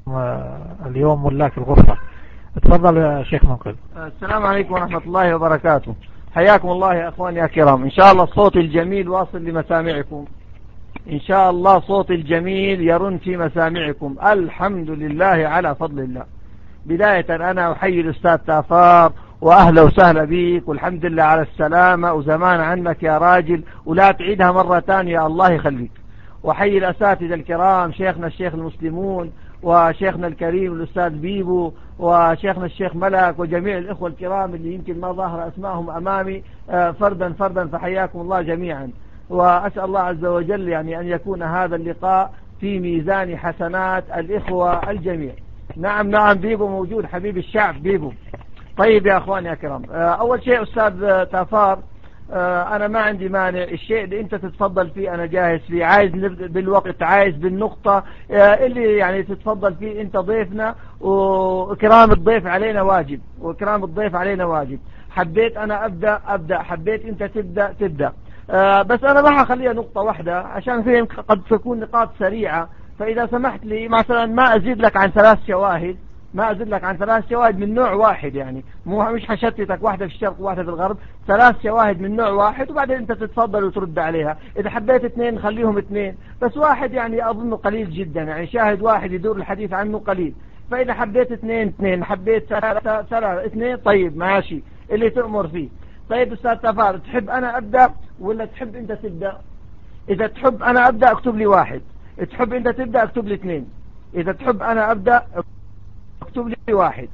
اليوم ملاك الغرفة. تفضل يا شيخ منقذ. السلام عليكم ورحمة الله وبركاته. حياكم الله يا أخواني الكرام. إن شاء الله الصوت الجميل واصل لمسامعكم، إن شاء الله صوت الجميل يرن في مسامعكم. الحمد لله على فضل الله. بداية أنا أحيي الأستاذ تافار وأهلا وسهلا بيك، والحمد لله على السلامة، وزمان عنك يا راجل، ولا تعيدها مرة ثانية الله يخليك. وحيي الأساتذة الكرام، شيخنا الشيخ المسلمون، وشيخنا الكريم الأستاذ بيبو، وشيخنا الشيخ ملك، وجميع الإخوة الكرام اللي يمكن ما ظهر أسمائهم أمامي فردا فردا، فحياكم الله جميعا. وأسأل الله عز وجل يعني أن يكون هذا اللقاء في ميزان حسنات الإخوة الجميع. نعم بيبو موجود، حبيب الشعب بيبو. طيب يا أخواني الكرام، أول شيء أستاذ تافار، أنا ما عندي مانع، الشيء اللي أنت تتفضل فيه أنا جاهز فيه، عايز نبدأ بالوقت، عايز بالنقطة، اللي يعني تتفضل فيه. أنت ضيفنا، وإكرام الضيف علينا واجب، وإكرام الضيف علينا واجب. حبيت أنا أبدأ، حبيت أنت تبدأ. بس أنا ما هخليها نقطة واحدة عشان فيهم قد تكون نقاط سريعة، فإذا سمحت لي مثلا ما أزيد لك عن 3 شواهد، ما أزيد لك عن 3 شواهد من نوع واحد، يعني مش هشتتك، واحدة في الشرق وواحدة في الغرب، 3 شواهد من نوع واحد، وبعدين أنت تتفضل وترد عليها. إذا حبيت 2 نخليهم 2، بس واحد يعني أظنه قليل جدا، يعني شاهد واحد يدور الحديث عنه قليل. فإذا حبيت 2، حبيت 3 2، طيب ماشي اللي تأمر فيه. طيب أستاذ تافار، تحب أنا أبدأ ولا تحب أنت تبدأ؟ إذا تحب أنا أبدأ اكتب لي 1، تحب أنت تبدأ اكتب لي 2، إذا تحب أنا أبدأ اكتب لي 1،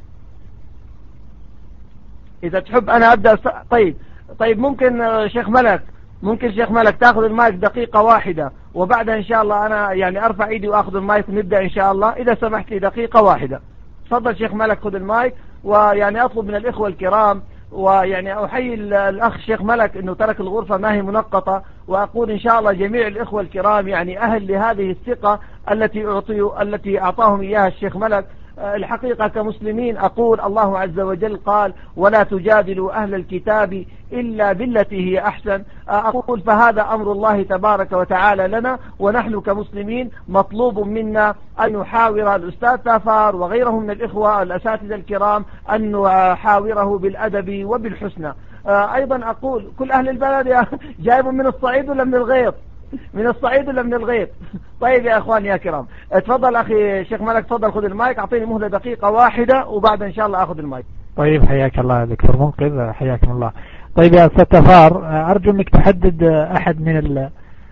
إذا تحب أنا أبدأ. طيب ممكن شيخ ملك تأخذ المايك دقيقة واحدة، وبعدها إن شاء الله أنا يعني أرفع إيدي وأخذ المايك ونبدأ إن شاء الله، إذا سمحت لي دقيقة واحدة. تفضل شيخ ملك خذ المايك. ويعني أطلب من الإخوة الكرام، ويعني أحيي الأخ شيخ ملك أنه ترك الغرفة ما هي منقطة، وأقول إن شاء الله جميع الإخوة الكرام يعني أهل لهذه الثقة التي أعطاهم إياها الشيخ ملك. الحقيقة كمسلمين أقول الله عز وجل قال: ولا تجادلوا أهل الكتاب إلا بالتي هي أحسن. أقول فهذا أمر الله تبارك وتعالى لنا، ونحن كمسلمين مطلوب منا أن نحاور الأستاذ تافار وغيره من الإخوة الأساتذة الكرام، أن نحاوره بالأدب وبالحسنى. أيضا أقول كل أهل البلد جايبوا من الصعيد ولا من الغيط؟ من الصعيد ولا من الغيط؟ طيب يا أخواني يا كرام، تفضل أخي شيخ ملك، تفضل خذ المايك، أعطيني مهلة دقيقة واحدة وبعد إن شاء الله أخذ المايك. طيب حياك الله دكتور منقذ، حياكم الله. طيب يا أستاذ تافار، أرجو أنك تحدد أحد من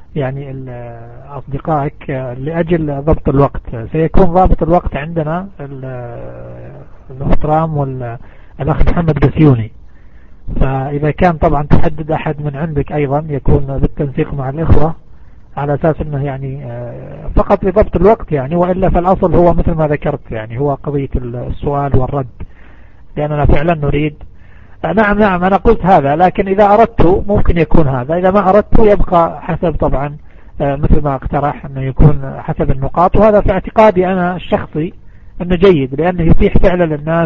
أصدقائك لأجل ضبط الوقت. سيكون ضابط الوقت عندنا الاحترام والأخ محمد بسيوني، فإذا كان طبعا تحدد أحد من عندك أيضا يكون بالتنسيق مع الإخوة، على أساس أنه يعني فقط لضبط الوقت يعني، وإلا فالأصل هو مثل ما ذكرت يعني هو قضية السؤال والرد، لأننا فعلا نريد. نعم أنا قلت هذا، لكن إذا أردت ممكن يكون هذا، إذا ما أردت يبقى حسب طبعا مثل ما اقترح أنه يكون حسب النقاط. وهذا في اعتقادي أنا الشخصي أنه جيد، لأنه يتيح فعلا للناس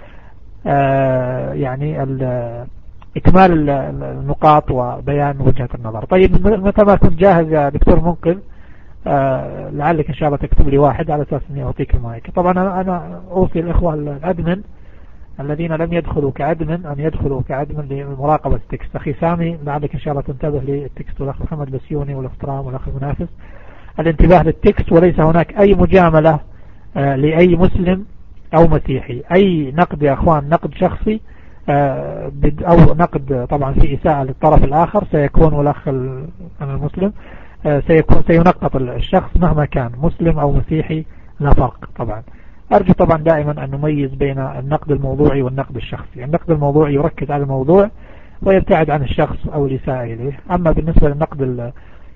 يعني إكمال النقاط وبيان وجهة النظر. طيب متى ما كنت جاهز يا دكتور منقذ لعلك إن شاء الله تكتب لي 1 على أساس أني أعطيك المايك. طبعا أنا أوصي الإخوة الأدمن الذين لم يدخلوا كأدمن أن يدخلوا كأدمن لمراقبة التكست. أخي سامي لعلك إن شاء الله تنتبه للتكست، والأخ محمد بسيوني والاحترام والأخ المنافس، الانتباه للتكست، وليس هناك أي مجاملة لأي مسلم أو مسيحي. أي نقد يا أخوان نقد شخصي أو نقد طبعا في إساءة للطرف الآخر سيكون، والأخ المسلم سينقط الشخص مهما كان مسلم أو مسيحي، لا فرق طبعا. أرجو طبعا دائما أن نميز بين النقد الموضوعي والنقد الشخصي. النقد الموضوعي يركز على الموضوع ويبتعد عن الشخص أو الإساءة إليه، أما بالنسبة للنقد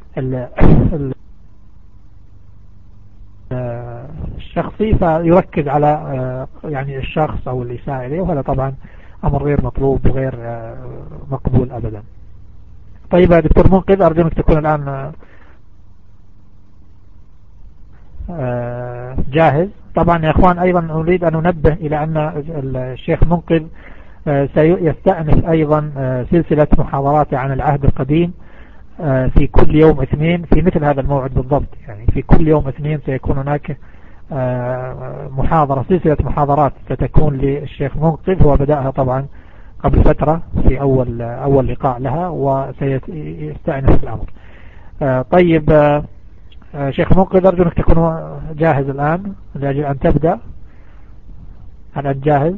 الشخصي فيركز على يعني الشخص أو الإساءة إليه، وهذا طبعا أمر غير مطلوب وغير مقبول أبدا. طيب يا دكتور منقذ، أرجو أنك تكون الآن جاهز. طبعا يا أخوان أيضا نريد أن ننبه إلى أن الشيخ منقذ سيستأنف أيضا سلسلة محاضرات عن العهد القديم في كل يوم اثنين في مثل هذا الموعد بالضبط، يعني في كل يوم اثنين سيكون هناك محاضرة سلسلة محاضرات ستكون للشيخ منقذ، هو بدأها طبعا قبل فترة في أول لقاء لها وسيستأنف الأمر. طيب شيخ منقذ أرجو أنك تكون جاهز الآن لأجل أن تبدأ. هل أنت جاهز؟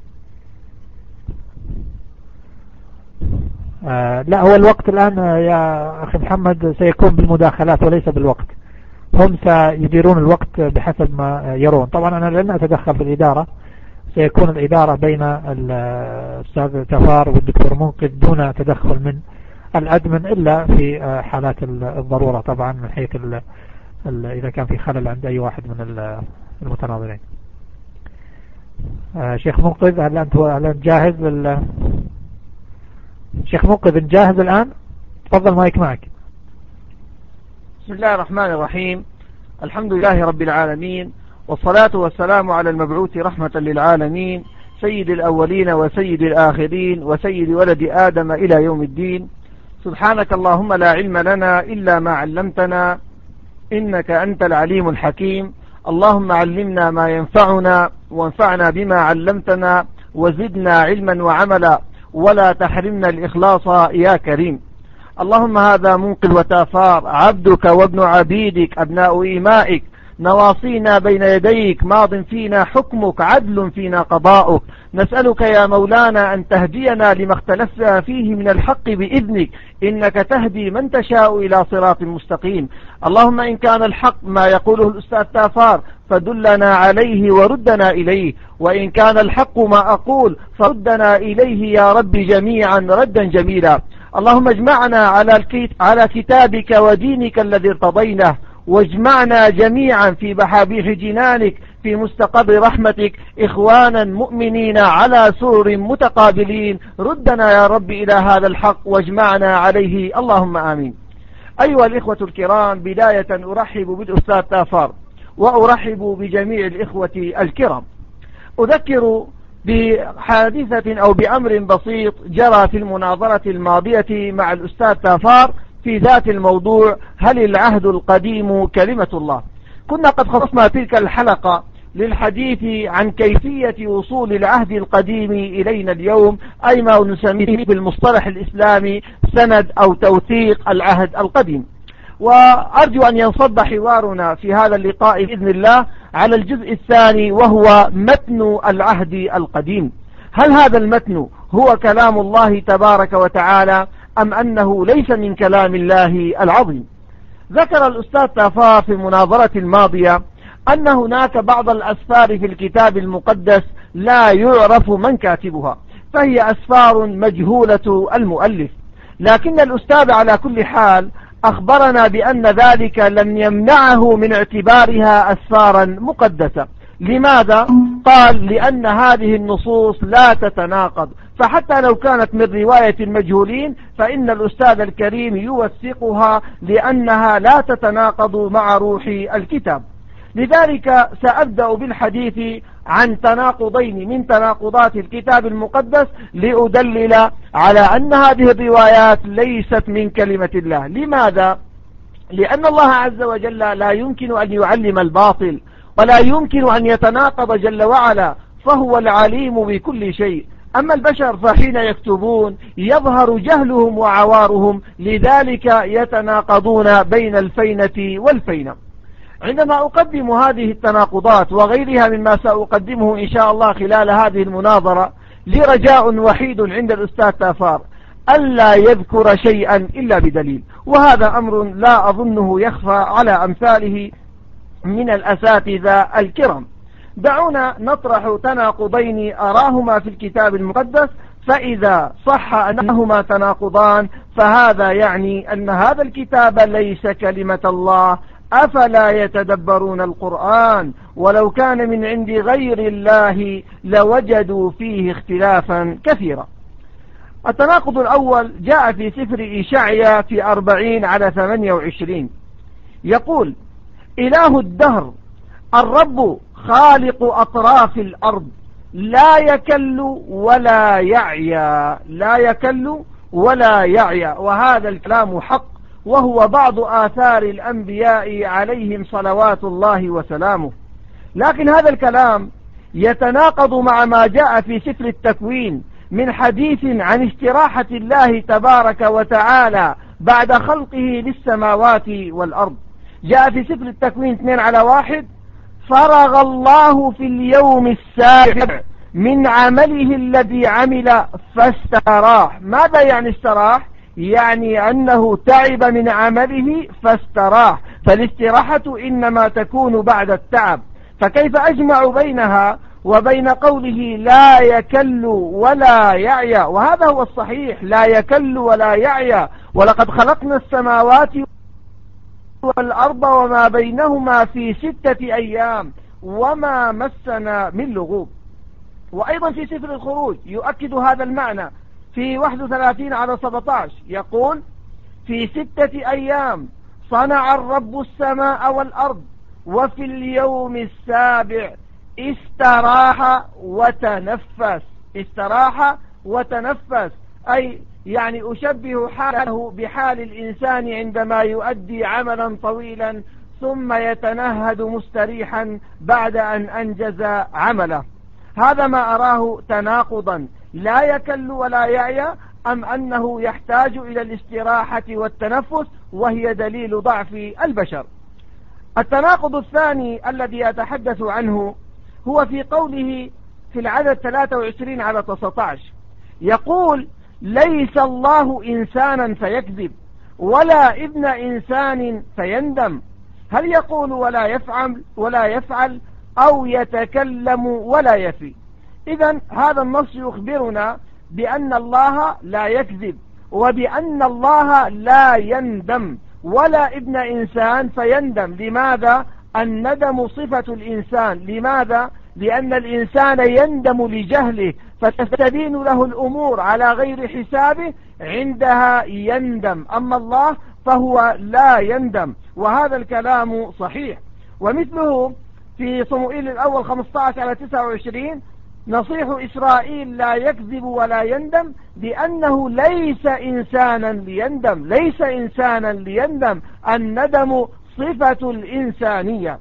لا، هو الوقت الآن يا أخي محمد سيكون بالمداخلات وليس بالوقت، هم سيديرون الوقت بحسب ما يرون. طبعا أنا لن أتدخل في الإدارة، سيكون الإدارة بين الأستاذ تفار والدكتور منقذ دون تدخل من الأدمن إلا في حالات الضرورة، طبعا من حيث إذا كان في خلل عند أي واحد من المتناظرين. شيخ منقذ هل أنت جاهز شيخ منقذ جاهز الآن؟ تفضل مايك معك. بسم الله الرحمن الرحيم، الحمد لله رب العالمين، والصلاة والسلام على المبعوث رحمة للعالمين، سيد الأولين وسيد الآخرين وسيد ولد آدم إلى يوم الدين. سبحانك اللهم لا علم لنا إلا ما علمتنا إنك أنت العليم الحكيم. اللهم علمنا ما ينفعنا وانفعنا بما علمتنا وزدنا علما وعملا ولا تحرمنا الإخلاص يا كريم. اللهم هذا منقذ وتافار عبدك وابن عبيدك أبناء إمائك، نواصينا بين يديك، ماض فينا حكمك، عدل فينا قضاؤك. نسألك يا مولانا أن تهدينا لما اختلفنا فيه من الحق بإذنك، إنك تهدي من تشاء إلى صراط مستقيم. اللهم إن كان الحق ما يقوله الأستاذ تافار فدلنا عليه وردنا إليه، وإن كان الحق ما أقول فردنا إليه يا رب جميعا ردا جميلا. اللهم اجمعنا على كتابك ودينك الذي ارتضيناه، واجمعنا جميعا في بحابيح جنانك في مستقر رحمتك إخوانا مؤمنين على سرر متقابلين. ردنا يا رب إلى هذا الحق واجمعنا عليه، اللهم آمين. أيها الإخوة الكرام، بداية أرحب بالأستاذ تافار وأرحب بجميع الإخوة الكرام. أذكر بحادثة أو بأمر بسيط جرى في المناظرة الماضية مع الأستاذ تافار في ذات الموضوع: هل العهد القديم كلمة الله؟ كنا قد خصصنا تلك الحلقة للحديث عن كيفية وصول العهد القديم إلينا اليوم، أي ما نسميه بالمصطلح الإسلامي سند أو توثيق العهد القديم. وأرجو أن ينصب حوارنا في هذا اللقاء بإذن الله على الجزء الثاني، وهو متن العهد القديم. هل هذا المتن هو كلام الله تبارك وتعالى أم أنه ليس من كلام الله العظيم؟ ذكر الأستاذ تافار في المناظرة الماضية أن هناك بعض الأسفار في الكتاب المقدس لا يعرف من كاتبها، فهي أسفار مجهولة المؤلف، لكن الأستاذ على كل حال أخبرنا بأن ذلك لم يمنعه من اعتبارها أسفارا مقدسة. لماذا؟ قال: لأن هذه النصوص لا تتناقض، فحتى لو كانت من رواية المجهولين فإن الأستاذ الكريم يوثقها لأنها لا تتناقض مع روح الكتاب. لذلك سأبدأ بالحديث عن تناقضين من تناقضات الكتاب المقدس لأدلل على أن هذه الروايات ليست من كلمة الله. لماذا؟ لأن الله عز وجل لا يمكن أن يعلم الباطل ولا يمكن أن يتناقض جل وعلا، فهو العليم بكل شيء. أما البشر فحين يكتبون يظهر جهلهم وعوارهم، لذلك يتناقضون بين الفينة والفينة. عندما أقدم هذه التناقضات وغيرها مما سأقدمه إن شاء الله خلال هذه المناظرة، لرجاء وحيد عند الأستاذ تافار: ألا يذكر شيئا إلا بدليل، وهذا أمر لا أظنه يخفى على أمثاله من الأساتذة الكرام. دعونا نطرح تناقضين أراهما في الكتاب المقدس، فإذا صح أنهما تناقضان فهذا يعني أن هذا الكتاب ليس كلمة الله. أفلا يتدبرون القرآن ولو كان من عند غير الله لوجدوا فيه اختلافا كثيرا. التناقض الأول جاء في سفر إشعياء في 40:28، يقول: إله الدهر الرب خالق أطراف الأرض لا يكل ولا يعيا، لا يكل ولا يعيا. وهذا الكلام حق، وهو بعض آثار الأنبياء عليهم صلوات الله وسلامه. لكن هذا الكلام يتناقض مع ما جاء في سفر التكوين من حديث عن استراحة الله تبارك وتعالى بعد خلقه للسماوات والأرض. جاء في سفر التكوين 2:1: فرغ الله في اليوم السابع من عمله الذي عمل فاستراح. ماذا يعني استراح؟ يعني أنه تعب من عمله فاستراح، فالاستراحة إنما تكون بعد التعب. فكيف أجمع بينها وبين قوله لا يكل ولا يعيا؟ وهذا هو الصحيح، لا يكل ولا يعيا. ولقد خلقنا السماوات والأرض وما بينهما في 6 أيام وما مسنا من لغوب. وأيضا في سفر الخروج يؤكد هذا المعنى في 31:17 يقول: في 6 أيام صنع الرب السماء والأرض وفي اليوم السابع استراح وتنفس. استراح وتنفس، أي يعني أشبه حاله بحال الإنسان عندما يؤدي عملا طويلا ثم يتنهد مستريحا بعد أن أنجز عمله. هذا ما أراه تناقضا، لا يكل ولا يعيا، أم أنه يحتاج إلى الاستراحة والتنفس، وهي دليل ضعف البشر. التناقض الثاني الذي يتحدث عنه هو في قوله في العدد 23:19 يقول: ليس الله إنسانا فيكذب ولا ابن إنسان فيندم. هل يقول ولا يفعل أو يتكلم ولا يفي؟ إذن هذا النص يخبرنا بأن الله لا يكذب وبأن الله لا يندم، ولا ابن إنسان فيندم. لماذا؟ الندم صفة الإنسان. لماذا؟ لأن الإنسان يندم لجهله، فتستبين له الأمور على غير حسابه، عندها يندم. أما الله فهو لا يندم، وهذا الكلام صحيح. ومثله في صموئيل الأول 15:29: نصيح إسرائيل لا يكذب ولا يندم لأنه ليس إنسانا ليندم. ليس إنسانا ليندم، الندم صفة الإنسانية.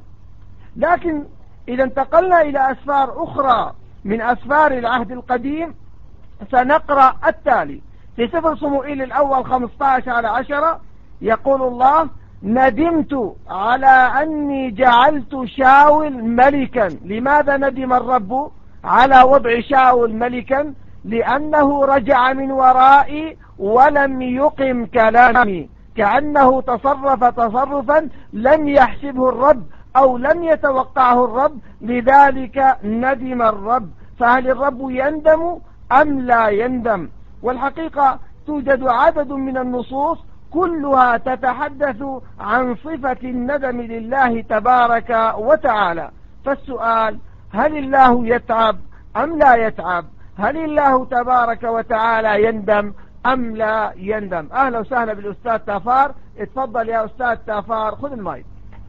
لكن إذا انتقلنا إلى أسفار أخرى من أسفار العهد القديم سنقرأ التالي. في سفر صموئيل الأول 15:10 يقول الله: ندمت على أني جعلت شاول ملكا. لماذا ندم الرب على وضع شاول ملكا؟ لأنه رجع من ورائي ولم يقم كلامي، كأنه تصرف تصرفا لم يحسبه الرب أو لم يتوقعه الرب، لذلك ندم الرب. فهل الرب يندم أم لا يندم؟ والحقيقة توجد عدد من النصوص كلها تتحدث عن صفة الندم لله تبارك وتعالى. فالسؤال: هل الله يتعب أم لا يتعب؟ هل الله تبارك وتعالى يندم أم لا يندم؟ أهلا وسهلا بالأستاذ تافار. اتفضل يا أستاذ تافار، خذ المايك.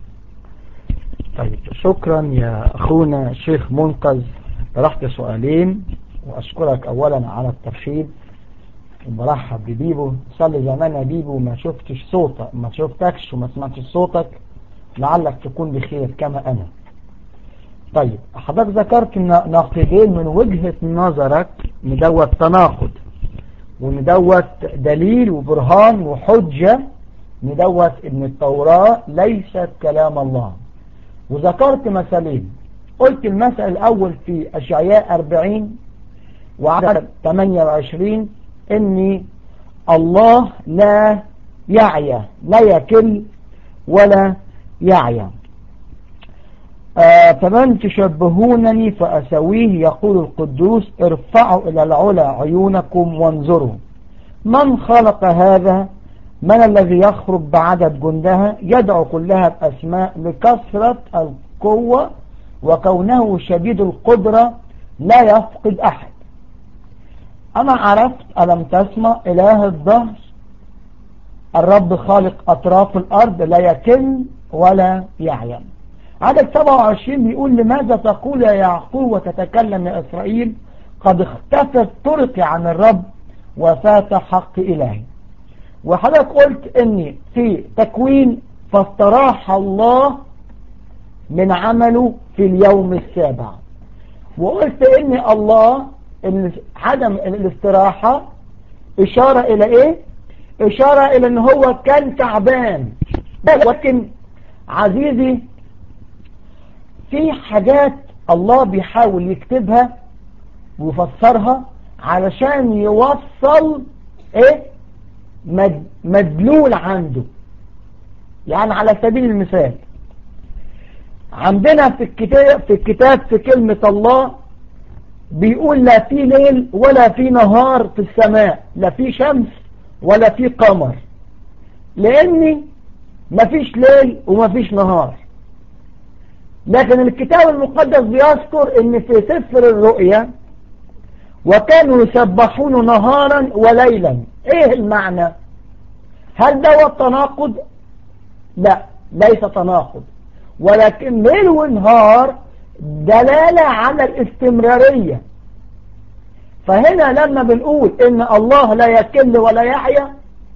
طيب، شكرا يا أخونا الشيخ منقذ. طرحت سؤالين، وأشكرك أولا على الترحيب، وبرحب ببيبو. صلي زمان يا بيبو، ما شفتش صوتك، ما شفتكش وما سمعتش صوتك، لعلك تكون بخير كما أنا. طيب، حضرتك ذكرت نقيضين من وجهة نظرك، ندوت تناقض وندوت دليل وبرهان وحجة، ندوت ان التوراة ليست كلام الله. وذكرت مثالين، قلت المثل الأول في أشعياء 40 وعدد 28 إن الله لا يعيا، لا يكل ولا يعيا. فمن تشبهونني فأسويه، يقول القدوس: ارفعوا إلى العلا عيونكم وانظروا من خلق هذا، من الذي يخرج بعدد جندها، يدعو كلها بأسماء، لكثرة القوة وكونه شديد القدرة لا يفقد أحد. أنا عرفت ألم تسمع إله الظهر، الرب خالق أطراف الأرض، لا يكل ولا يعيا. عدد 27 بيقول: لماذا تقول يا يعقوب وتتكلم يا إسرائيل، قد اختفت طرقي عن الرب وفات حق إلهي. وحضرتك قلت إني في تكوين فاستراح الله من عمله في اليوم السابع. وقلت ان الله عدم الاستراحة اشارة الى ايه؟ اشارة الى ان هو كان تعبان. لكن عزيزي في حاجات الله بيحاول يكتبها ويفسرها علشان يوصل ايه مدلول عنده. يعني على سبيل المثال عندنا في الكتاب في كلمة الله بيقول لا في ليل ولا في نهار في السماء، لا في شمس ولا في قمر، لأن مفيش ليل ومفيش نهار. لكن الكتاب المقدس بيذكر ان في سفر الرؤيا وكانوا يسبحون نهارا وليلا. ايه المعنى؟ هل ده تناقض؟ لا، ليس تناقض، ولكن ليل ونهار دلالة على الاستمرارية. فهنا لما بنقول ان الله لا يكل ولا يحيا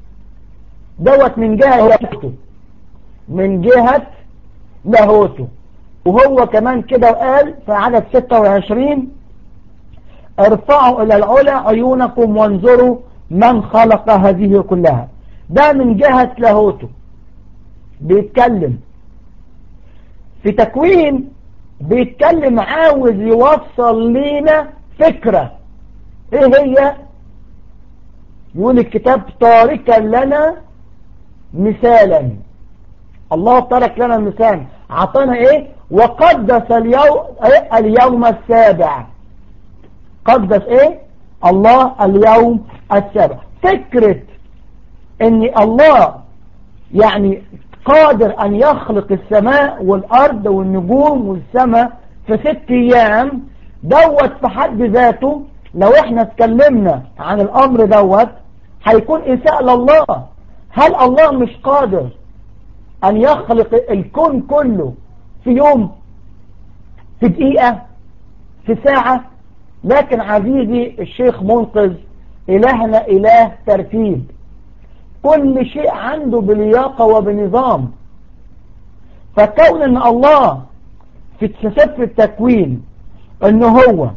من جهة لاهوته، من جهة لاهوته. وهو كمان كده قال في عدد 26 ارفعوا الى العلا عيونكم وانظروا من خلق هذه كلها. ده من جهة لاهوته بيتكلم. في تكوين بيتكلم عاوز يوصل لنا فكرة. ايه هي؟ يقول الكتاب تاركا لنا مثالا. الله ترك لنا المثال، عطانا ايه؟ وقدس اليوم السابع. قدس ايه؟ الله اليوم السابع. فكرة ان الله يعني قادر ان يخلق السماء والارض والنجوم والسماء في 6 ايام في حد ذاته، لو احنا اتكلمنا عن الامر هيكون اساءة لله. هل الله مش قادر ان يخلق الكون كله في يوم، في دقيقة، في ساعة؟ لكن عزيزي الشيخ منقذ إلهنا إله ترتيب، كل شيء عنده بلياقة وبنظام. فكون ان الله في سفر التكوين ان هو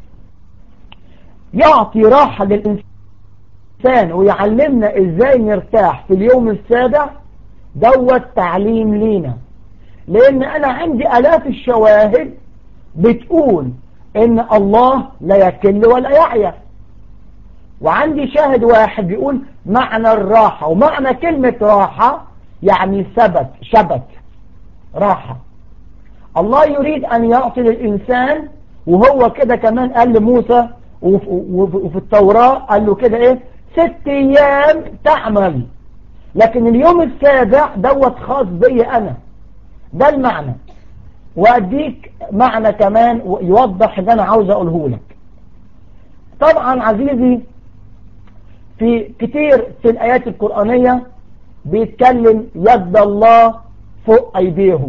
يعطي راحة للإنسان ويعلمنا ازاي نرتاح في اليوم السابع تعليم لينا. لان انا عندي الاف الشواهد بتقول ان الله لا يكل ولا يحيا، وعندي شاهد واحد بيقول معنى الراحة، ومعنى كلمة راحة يعني شبت راحة. الله يريد ان يعطي للإنسان، وهو كده كمان قال لموسى وفي التوراة قال له كده ايه 6 ايام تعمل، لكن اليوم السابع خاص بي انا. ده المعنى. واديك معنى كمان يوضح اللي انا عاوز اقوله لك. طبعا عزيزي في كتير في الآيات القرآنية بيتكلم يد الله فوق أيديهم،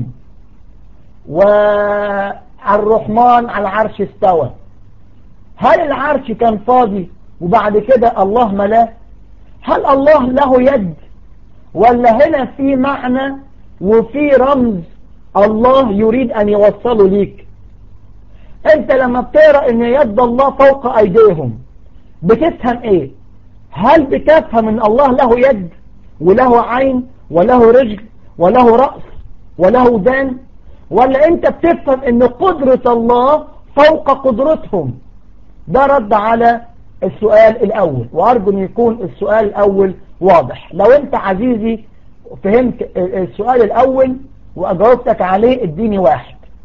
والرحمن على العرش استوى. هل العرش كان فاضي وبعد كده الله ملاه؟ هل الله له يد؟ ولا هنا في معنى وفي رمز الله يريد أن يوصله ليك؟ أنت لما بتقرأ أن يد الله فوق أيديهم بتفهم إيه؟ هل بتفهم أن الله له يد وله عين وله رجل وله رأس وله ودان؟ ولا أنت بتفهم أن قدرة الله فوق قدرتهم؟ ده رد على السؤال الأول، وأرجو أن يكون السؤال الأول واضح. لو أنت عزيزي فهمت السؤال الأول وأجاوبتك عليه اديني 1.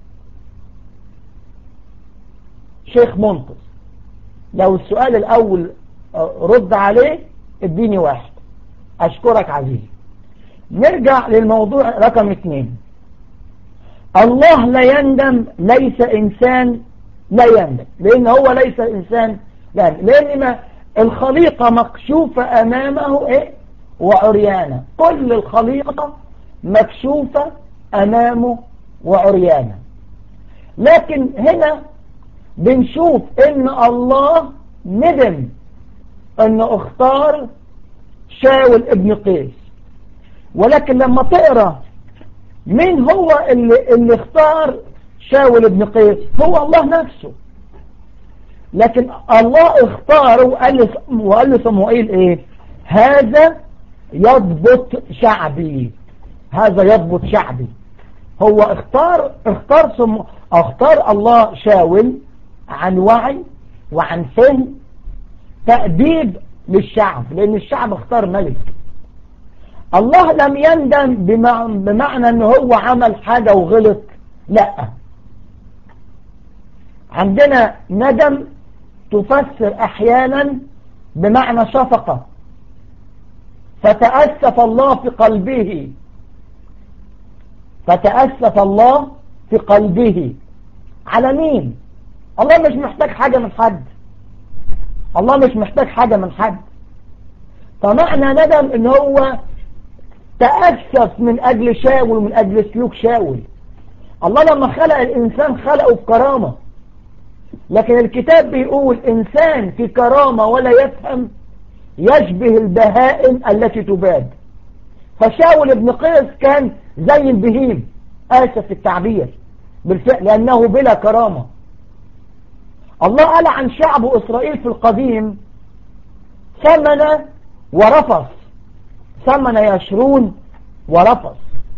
شيخ منقذ لو السؤال الأول رد عليه اديني 1. أشكرك عزيزي. نرجع للموضوع رقم 2. الله لا يندم، ليس إنسان لا يندم، لأن هو ليس إنسان لا يندم، لأن ما الخليقة مكشوفة أمامه إيه؟ وعريانة. كل الخليقة مكشوفة أمامه وعريانة. لكن هنا بنشوف إن الله ندم إنه اختار شاول ابن قيس. ولكن لما تقرأ مين هو اللي اختار شاول بن قيس؟ هو الله نفسه. لكن الله اختاره وقال له صموئيل ايه؟ هذا يضبط شعبي، هذا يضبط شعبي. هو اختار الله شاول عن وعي وعن فهم، تأديب للشعب، لأن الشعب اختار ملك. الله لم يندم بمعنى أنه هو عمل حاجة وغلط، لا. عندنا ندم تفسر أحيانا بمعنى شفقة، فتأسف الله في قلبه، فتأسف الله في قلبه. على مين؟ الله مش محتاج حاجة من حد، الله مش محتاج حاجة من حد. فمعنى ندم ان هو تأسف من اجل شاول ومن اجل سلوك شاول. الله لما خلق الانسان خلقه بكرامة، لكن الكتاب بيقول انسان في كرامة ولا يفهم يشبه البهائم التي تباد. فشاول ابن قيس كان زي البهيم، آسف التعبير بالفعل، لأنه بلا كرامة. الله قال عن شعب إسرائيل في القديم ثمن ورفص، ثمن يشرون ورفص.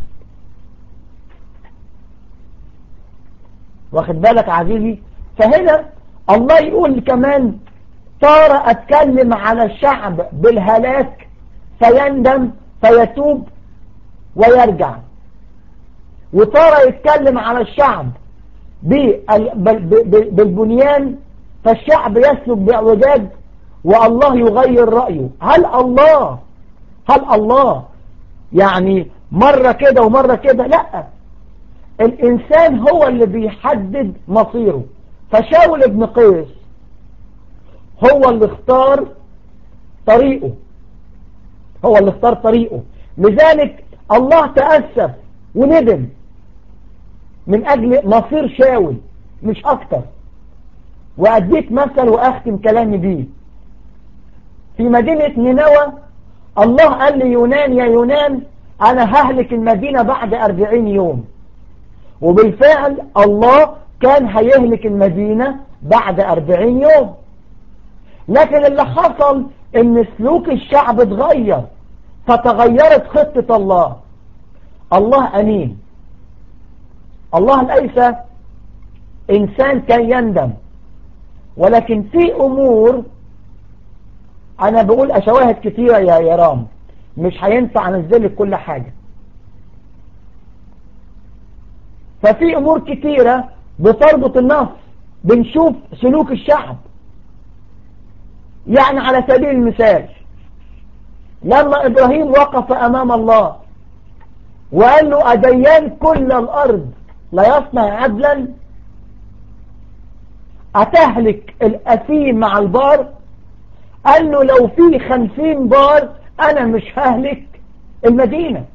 واخد بالك عزيزي؟ فهنا الله يقول كمان تارة أتكلم على الشعب بالهلاك فيندم فيتوب ويرجع، وتارة يتكلم على الشعب بالبنيان فالشعب يسلك باعوجاج والله يغير رأيه. هل الله يعني مرة كده ومرة كده؟ لا، الإنسان هو اللي بيحدد مصيره. فشاول ابن قيس هو اللي اختار طريقه، هو اللي اختار طريقه. لذلك الله تأسف وندم من أجل مصير شاول مش أكتر. وأديك مثل وأختم كلامي بيه. في مدينة نينوى الله قال لي يونان يا يونان أنا ههلك المدينة بعد 40 يوم، وبالفعل الله كان هيهلك المدينة بعد 40 يوم. لكن اللي حصل ان سلوك الشعب اتغير، فتغيرت خطة الله. الله أمين، الله ليس إنسان كان يندم، ولكن في أمور أنا بقول أشواهد كثيرة يا رام، مش هينفع ننزلك كل حاجة. ففي أمور كثيرة بتربط النص، بنشوف سلوك الشعب. يعني على سبيل المثال لما إبراهيم وقف أمام الله وقال له أديان كل الأرض لا يصنع عدلا؟ أتهلك الأثيم مع البار؟ قال له لو في 50 بار أنا مش ههلك المدينة.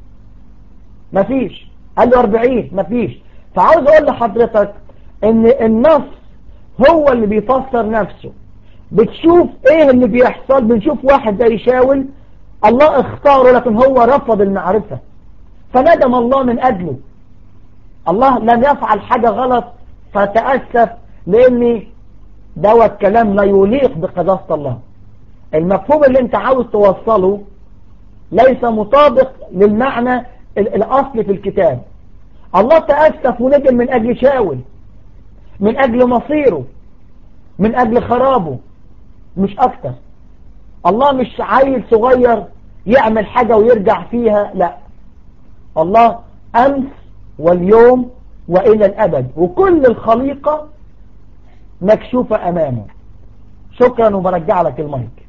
مفيش. قال له 40. مفيش. فعاوز أقول لحضرتك إن النص هو اللي بيفسر نفسه. بتشوف إيه اللي بيحصل. بنشوف واحد زي شاول الله اختاره لكن هو رفض المعرفة فندم الله من أجله. الله لم يفعل حاجة غلط فتأسف، لأن دوت كلام لا يليق بقداسة الله. المفهوم اللي انت عاوز توصله ليس مطابق للمعنى الأصلي في الكتاب. الله تأسف وندم من أجل شاول، من أجل مصيره، من أجل خرابه، مش أكتر. الله مش عيل صغير يعمل حاجة ويرجع فيها، لا. الله أمس واليوم وإلى الأبد، وكل الخليقة مكشوفة أمامه. شكرا وبرجع لك المايك.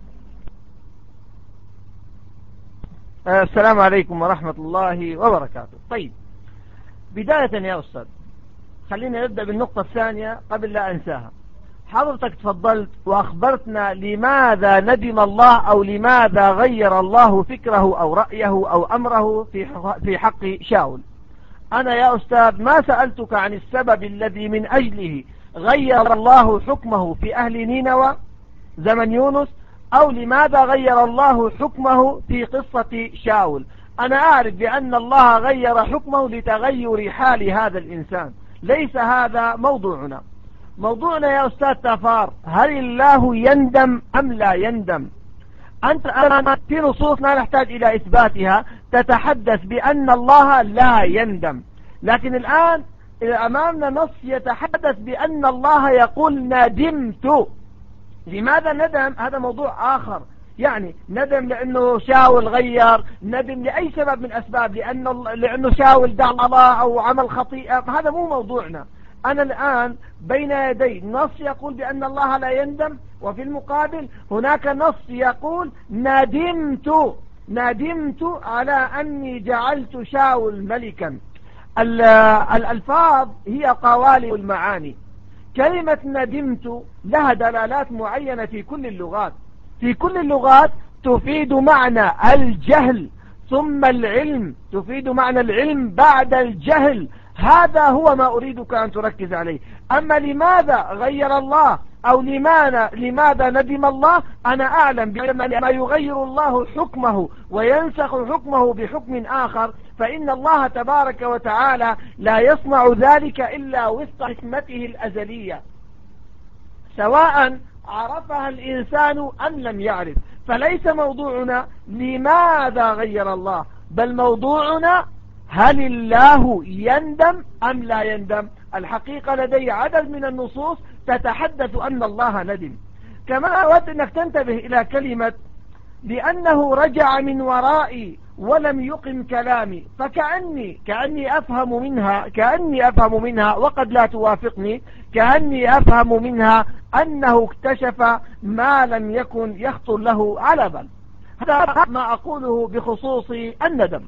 السلام عليكم ورحمة الله وبركاته. طيب، بداية يا أستاذ خلينا نبدأ بالنقطة الثانية قبل لا أنساها. حضرتك تفضلت وأخبرتنا لماذا ندم الله أو لماذا غير الله فكره أو رأيه أو أمره في حق شاول. أنا يا أستاذ ما سألتك عن السبب الذي من أجله غير الله حكمه في أهل نينوى زمن يونس، أو لماذا غير الله حكمه في قصة شاول. أنا أعرف بأن الله غير حكمه لتغير حال هذا الإنسان. ليس هذا موضوعنا. موضوعنا يا أستاذ تافار، هل الله يندم أم لا يندم؟ أنت في نصوص لا نحتاج إلى إثباتها تتحدث بأن الله لا يندم، لكن الآن أمامنا نص يتحدث بأن الله يقول ندمت. لماذا ندم؟ هذا موضوع آخر. يعني ندم لأنه شاول غير، ندم لأي سبب من أسباب، لأنه شاول دعا الله أو عمل خطيئة، هذا مو موضوعنا. أنا الآن بين يدي نص يقول بأن الله لا يندم، وفي المقابل هناك نص يقول ندمت على أني جعلت شاول ملكا. الألفاظ هي قوالب المعاني. كلمة ندمت لها دلالات معينة في كل اللغات. في كل اللغات تفيد معنى الجهل ثم العلم، تفيد معنى العلم بعد الجهل. هذا هو ما أريدك أن تركز عليه. أما لماذا غير الله أو لماذا ندم الله، أنا أعلم بأن ما يغير الله حكمه وينسخ حكمه بحكم آخر، فإن الله تبارك وتعالى لا يصنع ذلك إلا وفق حكمته الأزلية، سواء عرفها الإنسان أم لم يعرف. فليس موضوعنا لماذا غير الله، بل موضوعنا هل الله يندم أم لا يندم. الحقيقة لدي عدد من النصوص تتحدث أن الله ندم. كما أود أنك تنتبه إلى كلمة لأنه رجع من ورائي ولم يقم كلامي، كأني أفهم منها وقد لا توافقني، كأني أفهم منها أنه اكتشف ما لم يكن يخطر له على بال. هذا ما أقوله بخصوص الندم.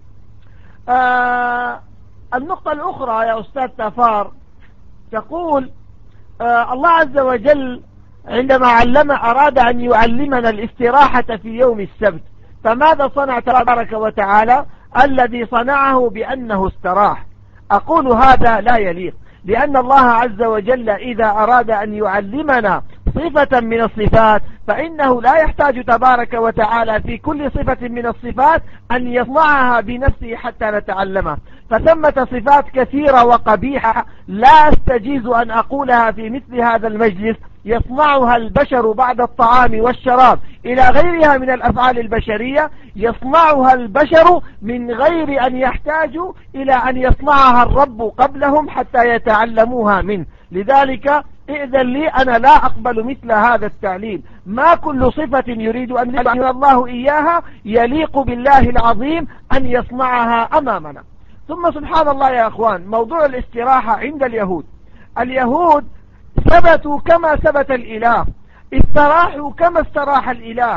النقطة الأخرى يا أستاذ تافار، تقول الله عز وجل عندما أراد أن يعلمنا الاستراحة في يوم السبت، فماذا صنع تبارك وتعالى؟ الذي صنعه بأنه استراح. أقول هذا لا يليق، لأن الله عز وجل إذا أراد أن يعلمنا صفة من الصفات فإنه لا يحتاج تبارك وتعالى في كل صفة من الصفات أن يصنعها بنفسه حتى نتعلمها. فثمة صفات كثيرة وقبيحة لا أستجيز أن أقولها في مثل هذا المجلس يصنعها البشر بعد الطعام والشراب إلى غيرها من الأفعال البشرية، يصنعها البشر من غير أن يحتاجوا إلى أن يصنعها الرب قبلهم حتى يتعلموها منه. لذلك إذن لي، أنا لا أقبل مثل هذا التعليل. ما كل صفة يريد أن يعلم الله إياها يليق بالله العظيم أن يصنعها أمامنا. ثم سبحان الله يا أخوان، موضوع الاستراحة عند اليهود ثبتوا كما ثبت الإله، استراحوا كما استراح الإله،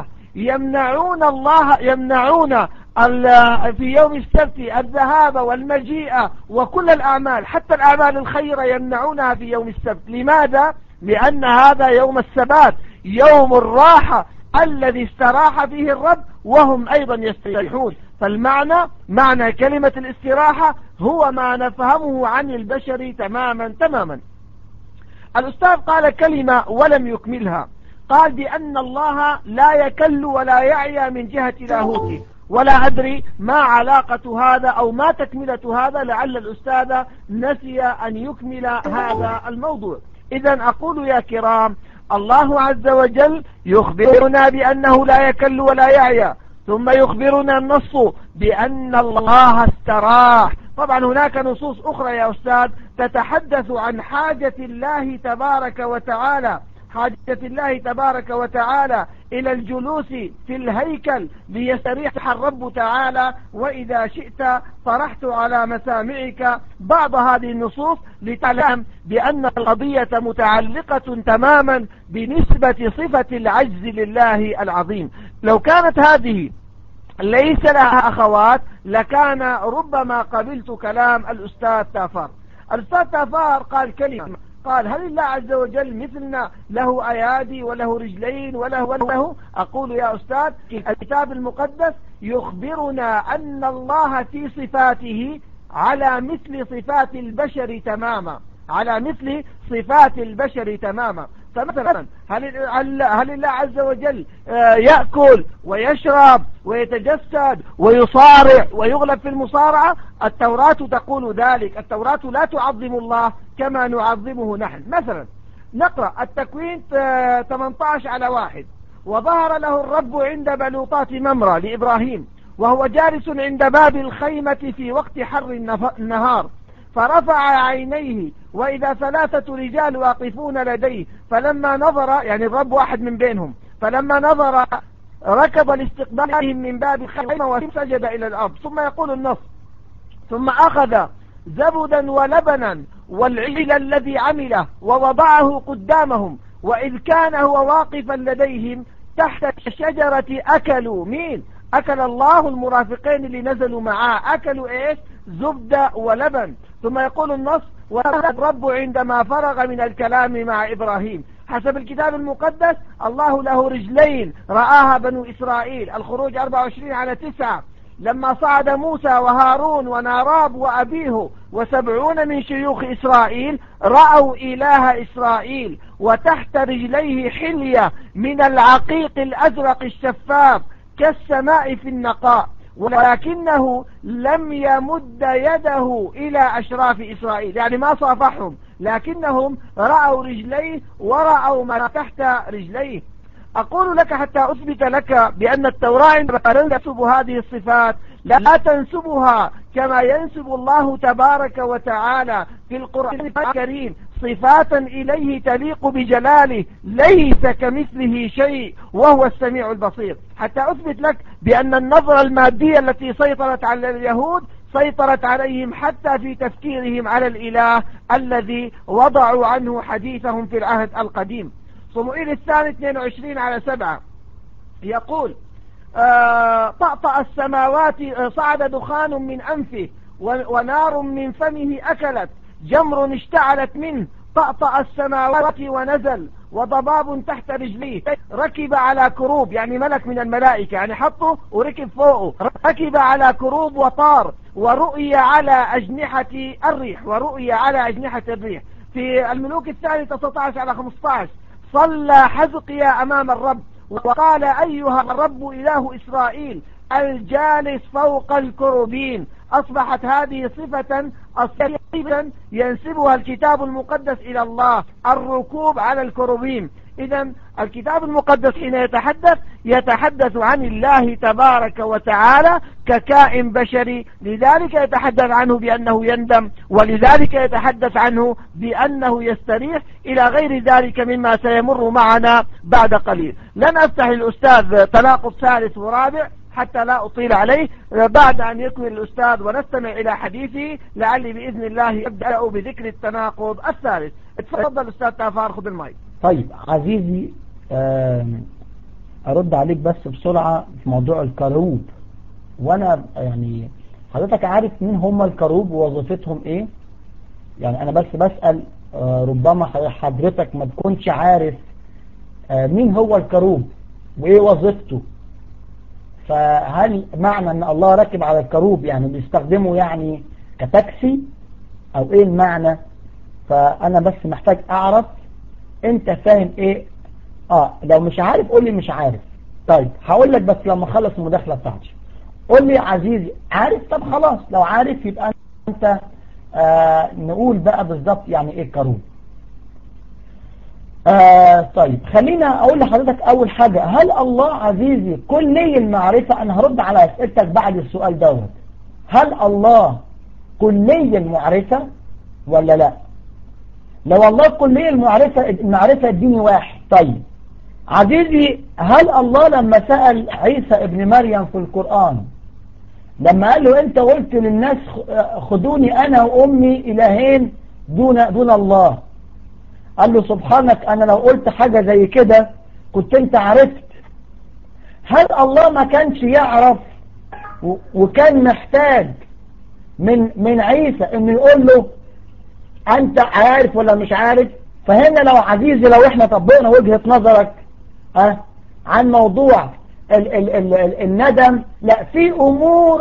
يمنعون في يوم السبت الذهاب والمجيء وكل الأعمال، حتى الأعمال الخيرة يمنعونها في يوم السبت. لماذا؟ لأن هذا يوم السبات، يوم الراحة الذي استراح فيه الرب، وهم أيضا يستريحون. معنى كلمة الاستراحة هو ما نفهمه عن البشر تماما. الأستاذ قال كلمة ولم يكملها، قال بأن الله لا يكل ولا يعيا من جهة لاهوته، ولا أدري ما علاقة هذا أو ما تكملة هذا، لعل الأستاذ نسي أن يكمل هذا الموضوع. إذن أقول يا كرام، الله عز وجل يخبرنا بأنه لا يكل ولا يعيا، ثم يخبرنا النص بأن الله استراح. طبعا هناك نصوص أخرى يا أستاذ تتحدث عن حاجة الله تبارك وتعالى إلى الجلوس في الهيكل ليستريح الرب تعالى. وإذا شئت طرحت على مسامعك بعض هذه النصوص لتعلم بأن القضية متعلقة تماما بنسبة صفة العجز لله العظيم. لو كانت هذه ليس لها أخوات لكان ربما قبلت كلام الأستاذ تافار. الأستاذ تافار قال كلمة، قال هل الله عز وجل مثلنا له أيادي وله رجلين وله؟ أقول يا أستاذ، الكتاب المقدس يخبرنا أن الله في صفاته على مثل صفات البشر تماما، فمثلا هل الله عز وجل يأكل ويشرب ويتجسد ويصارع ويغلب في المصارعة؟ التوراة تقول ذلك. التوراة لا تعظم الله كما نعظمه نحن. مثلا نقرأ التكوين 18:1: وظهر له الرب عند بلوطات ممرة لإبراهيم وهو جالس عند باب الخيمة في وقت حر النهار، فرفع عينيه وإذا 3 رجال واقفون لديه، فلما نظر، يعني الرب واحد من بينهم، فلما نظر ركض لاستقبالهم من باب الخيمة وسجد إلى الأرض. ثم يقول النص: ثم أخذ زبدا ولبنا والعجل الذي عمله ووضعه قدامهم، وإذ كان هو واقفا لديهم تحت الشجرة أكلوا. مين أكل؟ الله. المرافقين اللي نزلوا معاه أكلوا إيش؟ زبدة ولبن. ثم يقول النص: والرب عندما فرغ من الكلام مع إبراهيم. حسب الكتاب المقدس الله له رجلين رآها بنو إسرائيل. الخروج 24:9. لما صعد موسى وهارون وناراب وأبيه و70 من شيوخ إسرائيل رأوا إله إسرائيل، وتحت رجليه حلية من العقيق الأزرق الشفاف كالسماء في النقاء، ولكنه لم يمد يده إلى أشراف إسرائيل، يعني ما صافحهم، لكنهم رأوا رجليه ورأوا ما تحت رجليه. أقول لك حتى أثبت لك بأن التوراة عندما تنسب هذه الصفات لا تنسبها كما ينسب الله تبارك وتعالى في القرآن الكريم صفات إليه تليق بجلاله، ليس كمثله شيء وهو السميع البصير. حتى أثبت لك بأن النظرة المادية التي سيطرت على اليهود سيطرت عليهم حتى في تفكيرهم على الإله الذي وضعوا عنه حديثهم في العهد القديم. صموئيل الثاني 22:7 يقول: طأطأ السماوات، صعد دخان من أنفه ونار من فمه أكلت، جمر اشتعلت منه، طأطأ السماوات ونزل، وضباب تحت رجليه، ركب على كروب، يعني ملك من الملائكة، يعني حطه وركب فوقه، ركب على كروب وطار، ورؤي على أجنحة الريح، ورؤي على أجنحة الريح. في الملوك الثاني 19:15 صلى حزقيا أمام الرب وقال: أيها الرب إله إسرائيل الجالس فوق الكروبين. أصبحت هذه صفة أصيلة ينسبها الكتاب المقدس إلى الله، الركوب على الكروبين. إذن الكتاب المقدس حين يتحدث عن الله تبارك وتعالى ككائن بشري، لذلك يتحدث عنه بأنه يندم، ولذلك يتحدث عنه بأنه يستريح، إلى غير ذلك مما سيمر معنا بعد قليل. لن أفتح الأستاذ تناقض ثالث ورابع حتى لا أطيل عليه، بعد أن يكمل الأستاذ ونستمع إلى حديثه لعلي بإذن الله يبدأ بذكر التناقض الثالث. اتفضل أستاذ تافار، خذ المايك. طيب عزيزي، أرد عليك بس بسرعة في موضوع الكروب. وأنا يعني حضرتك عارف مين هم الكروب ووظيفتهم إيه؟ يعني أنا بس بسأل، ربما حضرتك ما تكونش عارف مين هو الكروب وإيه وظيفته. فهل معنى أن الله راكب على الكروب يعني بيستخدمه يعني كتاكسي أو إيه المعنى؟ فأنا بس محتاج أعرف أنت فاهم إيه. لو مش عارف قول لي مش عارف. طيب هقول لك، بس لما اخلص المداخلة بتاعتي قول لي عزيزي عارف. طب خلاص لو عارف يبقى أنت نقول بقى بالظبط يعني إيه الكروب. طيب خلينا أقول لحضرتك أول حاجة، هل الله عزيزي كلي المعرفة؟ أنا هرد على أسئلتك بعد السؤال دوت. هل الله كلي المعرفة ولا لا؟ لو الله كلي المعرفة اديني واحد. طيب عزيزي، هل الله لما سأل عيسى ابن مريم في القرآن لما قال له أنت قلت للناس خذوني أنا وأمي إلهين دون الله، قال له سبحانك أنا لو قلت حاجة زي كده كنت أنت عرفت؟ هل الله ما كانش يعرف وكان محتاج من عيسى إنه يقول له أنت عارف ولا مش عارف؟ فهنا لو عزيزي لو إحنا طبقنا وجهة نظرك عن موضوع الندم، لا، في أمور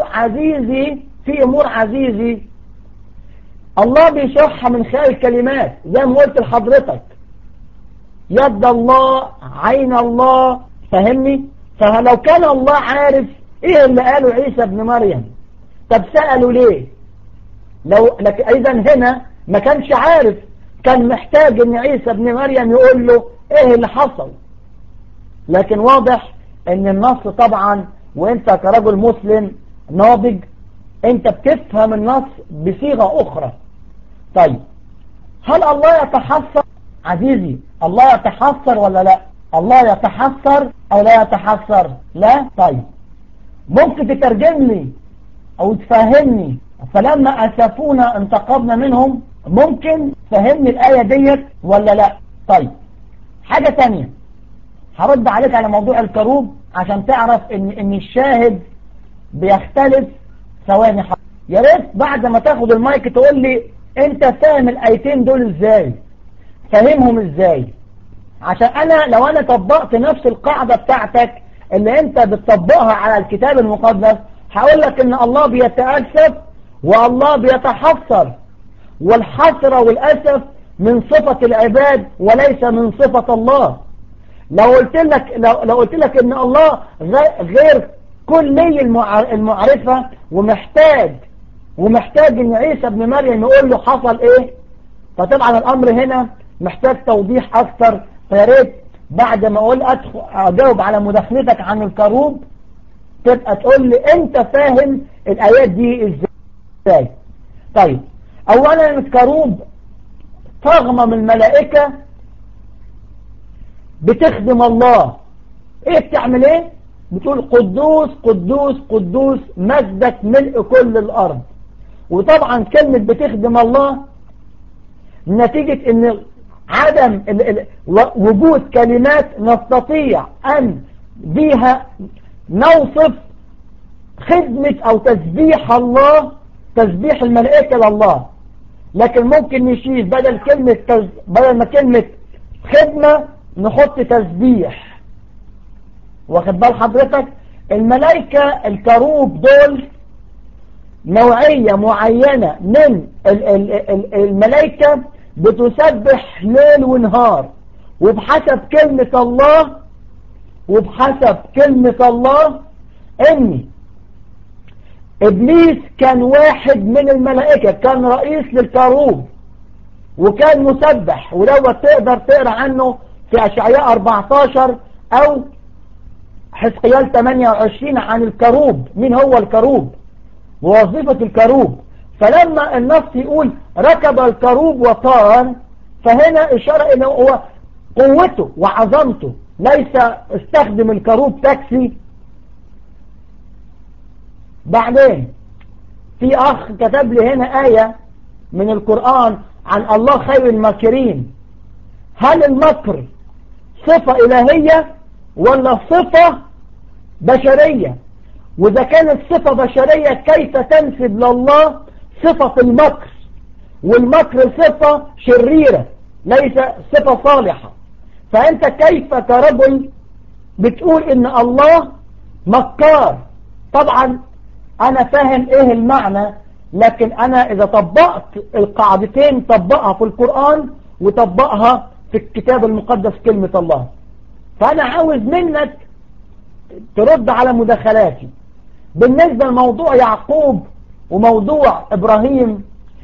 عزيزي الله بيشرحها من خلال الكلمات زي ما قلت لحضرتك. يد الله، عين الله، فهمني؟ فلو كان الله عارف ايه اللي قاله عيسى ابن مريم، طب سألوا ليه؟ اذا هنا ما كانش عارف، كان محتاج ان عيسى ابن مريم يقول له ايه اللي حصل. لكن واضح ان النص طبعا، وانت كرجل مسلم ناضج انت بتفهم النص بصيغة اخرى. طيب هل الله يتحسر عزيزي؟ الله يتحسر ولا لا؟ الله يتحسر او لا يتحسر؟ لا. طيب ممكن تترجم لي او تفهمني فلما اسفونا انتقمنا منهم؟ ممكن تفهمني الآية ديت ولا لا؟ طيب حاجة تانية هرد عليك على موضوع الكروب عشان تعرف ان الشاهد بيختلف. ثواني يا ريت بعد ما تاخد المايك تقول لي انت فاهم الايتين دول ازاي، فاهمهم ازاي، عشان لو انا طبقت نفس القاعدة بتاعتك اللي انت بتطبقها على الكتاب المقدس هقول لك ان الله بيتأسف والله بيتحسر، والحسرة والأسف من صفة العباد وليس من صفة الله. لو قلت لك ان الله غير كلي المعرفة ومحتاج ان عيسى ابن مريم يقول له حصل ايه، فطبعا الامر هنا محتاج توضيح اكثر. فياريت بعد ما اجاوب على مداخلتك عن الكروب تبقى تقول لي انت فاهم الايات دي ازاي. طيب اولا الكروب طغمة من الملائكة بتخدم الله. ايه بتعمل ايه؟ بتقول قدوس قدوس قدوس مجدك ملء كل الارض. وطبعا كلمة بتخدم الله نتيجة ان عدم وجود كلمات نستطيع ان بيها نوصف خدمة او تسبيح الله، تسبيح الملائكة لله. لكن ممكن نشيل بدل ما كلمة خدمة نحط تسبيح. واخد بال حضرتك؟ الملائكة الكروب دول نوعية معينة من الملائكة بتسبح ليل ونهار وبحسب كلمة الله ان ابليس كان واحد من الملائكة، كان رئيس للكروب وكان مسبح، ولو تقدر تقرأ عنه في أشعياء 14 او حزقيال 28 عن الكروب، مين هو الكروب ووظيفة الكروب. فلما النص يقول ركب الكروب وطار، فهنا إشارة إنه هو قوته وعظمته، ليس استخدم الكروب تاكسي. بعدين في أخ كتب لي هنا آية من القرآن عن الله خير الماكرين. هل المكر صفة إلهية ولا صفة بشرية؟ وإذا كانت صفة بشرية كيف تنسب لله صفة المكر؟ والمكر صفة شريرة ليس صفة صالحة. فأنت كيف كرجل بتقول إن الله مكار؟ طبعا أنا فاهم إيه المعنى، لكن أنا إذا طبقت القاعدتين طبقها في القرآن وطبقها في الكتاب المقدس كلمة الله. فأنا عاوز منك ترد على مداخلاتي. بالنسبة لموضوع يعقوب وموضوع إبراهيم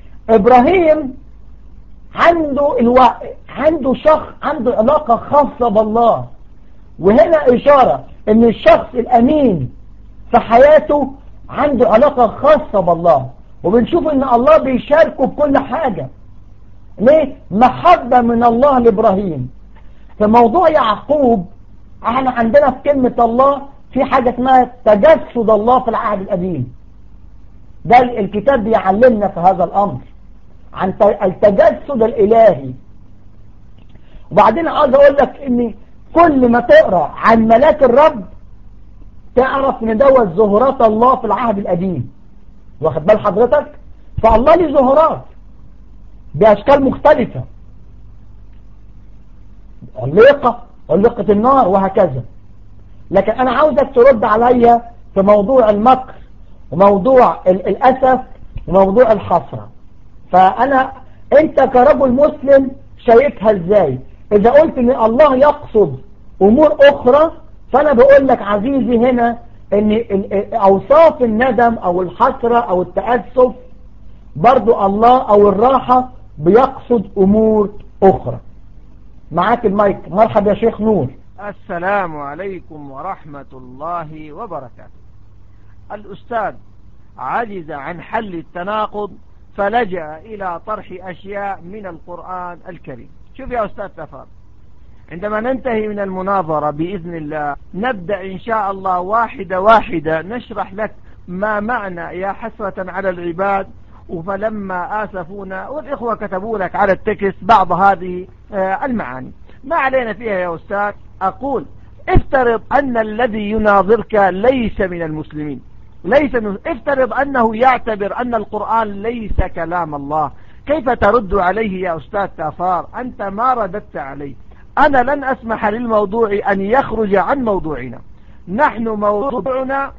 عنده علاقة خاصة بالله. وهنا إشارة إن الشخص الأمين في حياته عنده علاقة خاصة بالله، وبنشوف إن الله بيشاركه بكل حاجة. ليه؟ محبة من الله لإبراهيم. في موضوع يعقوب احنا عندنا في كلمة الله في حاجة اسمها تجسد الله في العهد القديم. ده الكتاب بيعلمنا في هذا الأمر عن التجسد الإلهي. وبعدين عاوز أقول لك إن كل ما تقرأ عن ملاك الرب تعرف إن دوت ظهورات الله في العهد القديم. واخد بال حضرتك؟ فالله له ظهورات بأشكال مختلفة، علقة النار وهكذا. لكن أنا عاوزك ترد عليا في موضوع المكر وموضوع الأسف وموضوع الحسرة. أنت كرجل مسلم شايفها ازاي؟ إذا قلت إن الله يقصد أمور أخرى، فأنا بقول لك عزيزي هنا إن أوصاف الندم أو الحسرة أو التأسف برضو الله أو الراحة بيقصد أمور أخرى. معاك المايك. مرحبا يا شيخ نور. السلام عليكم ورحمة الله وبركاته. الأستاذ عجز عن حل التناقض فلجأ إلى طرح أشياء من القرآن الكريم. شوف يا أستاذ تفاضل، عندما ننتهي من المناظرة بإذن الله نبدأ إن شاء الله واحدة واحدة نشرح لك ما معنى يا حسرة على العباد فلما آسفونا، والإخوة كتبوا لك على التكست بعض هذه المعاني. ما علينا فيها يا أستاذ. أقول افترض أن الذي يناظرك ليس من المسلمين، افترض أنه يعتبر أن القرآن ليس كلام الله، كيف ترد عليه يا أستاذ تافار؟ أنت ما رددت عليه. أنا لن أسمح للموضوع أن يخرج عن موضوعنا. نحن موضوعنا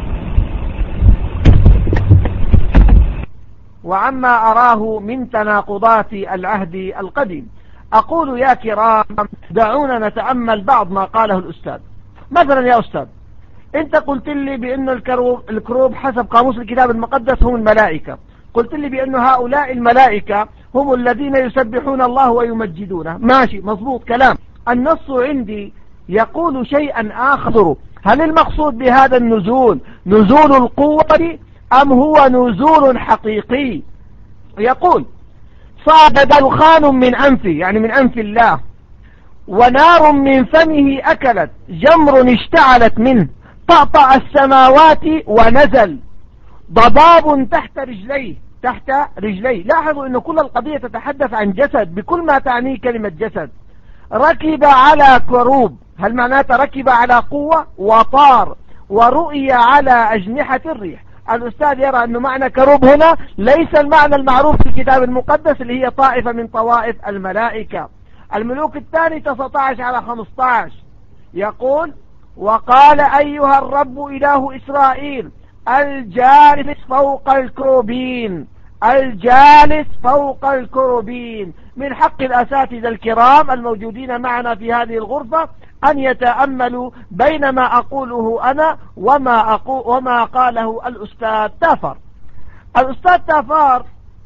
وعما أراه من تناقضات العهد القديم. أقول يا كرام دعونا نتأمل بعض ما قاله الأستاذ. مثلا يا أستاذ، أنت قلت لي بأن الكروب حسب قاموس الكتاب المقدس هم الملائكة، قلت لي بأن هؤلاء الملائكة هم الذين يسبحون الله ويمجدونه. ماشي، مضبوط كلام. النص عندي يقول شيئا آخر. هل المقصود بهذا النزول نزول القوة أم هو نزول حقيقي؟ يقول صعد دخان من أنفه، يعني من أنف الله، ونار من فمه أكلت، جمر اشتعلت منه، طأطأ السماوات ونزل، ضباب تحت رجليه. لاحظوا أن كل القضية تتحدث عن جسد بكل ما تعنيه كلمة جسد. ركب على كروب، هل معناته ركب على قوة؟ وطار، ورؤي على أجنحة الريح. الأستاذ يرى أنه معنى كروب هنا ليس المعنى المعروف في الكتاب المقدس اللي هي طائفة من طوائف الملائكة. الملوك الثاني 19-15 يقول وقال أيها الرب إله إسرائيل الجالس فوق الكروبين. من حق الأساتذة الكرام الموجودين معنا في هذه الغرفة أن يتأملوا بين ما أقوله أنا وما قاله الأستاذ تافار. الأستاذ تافار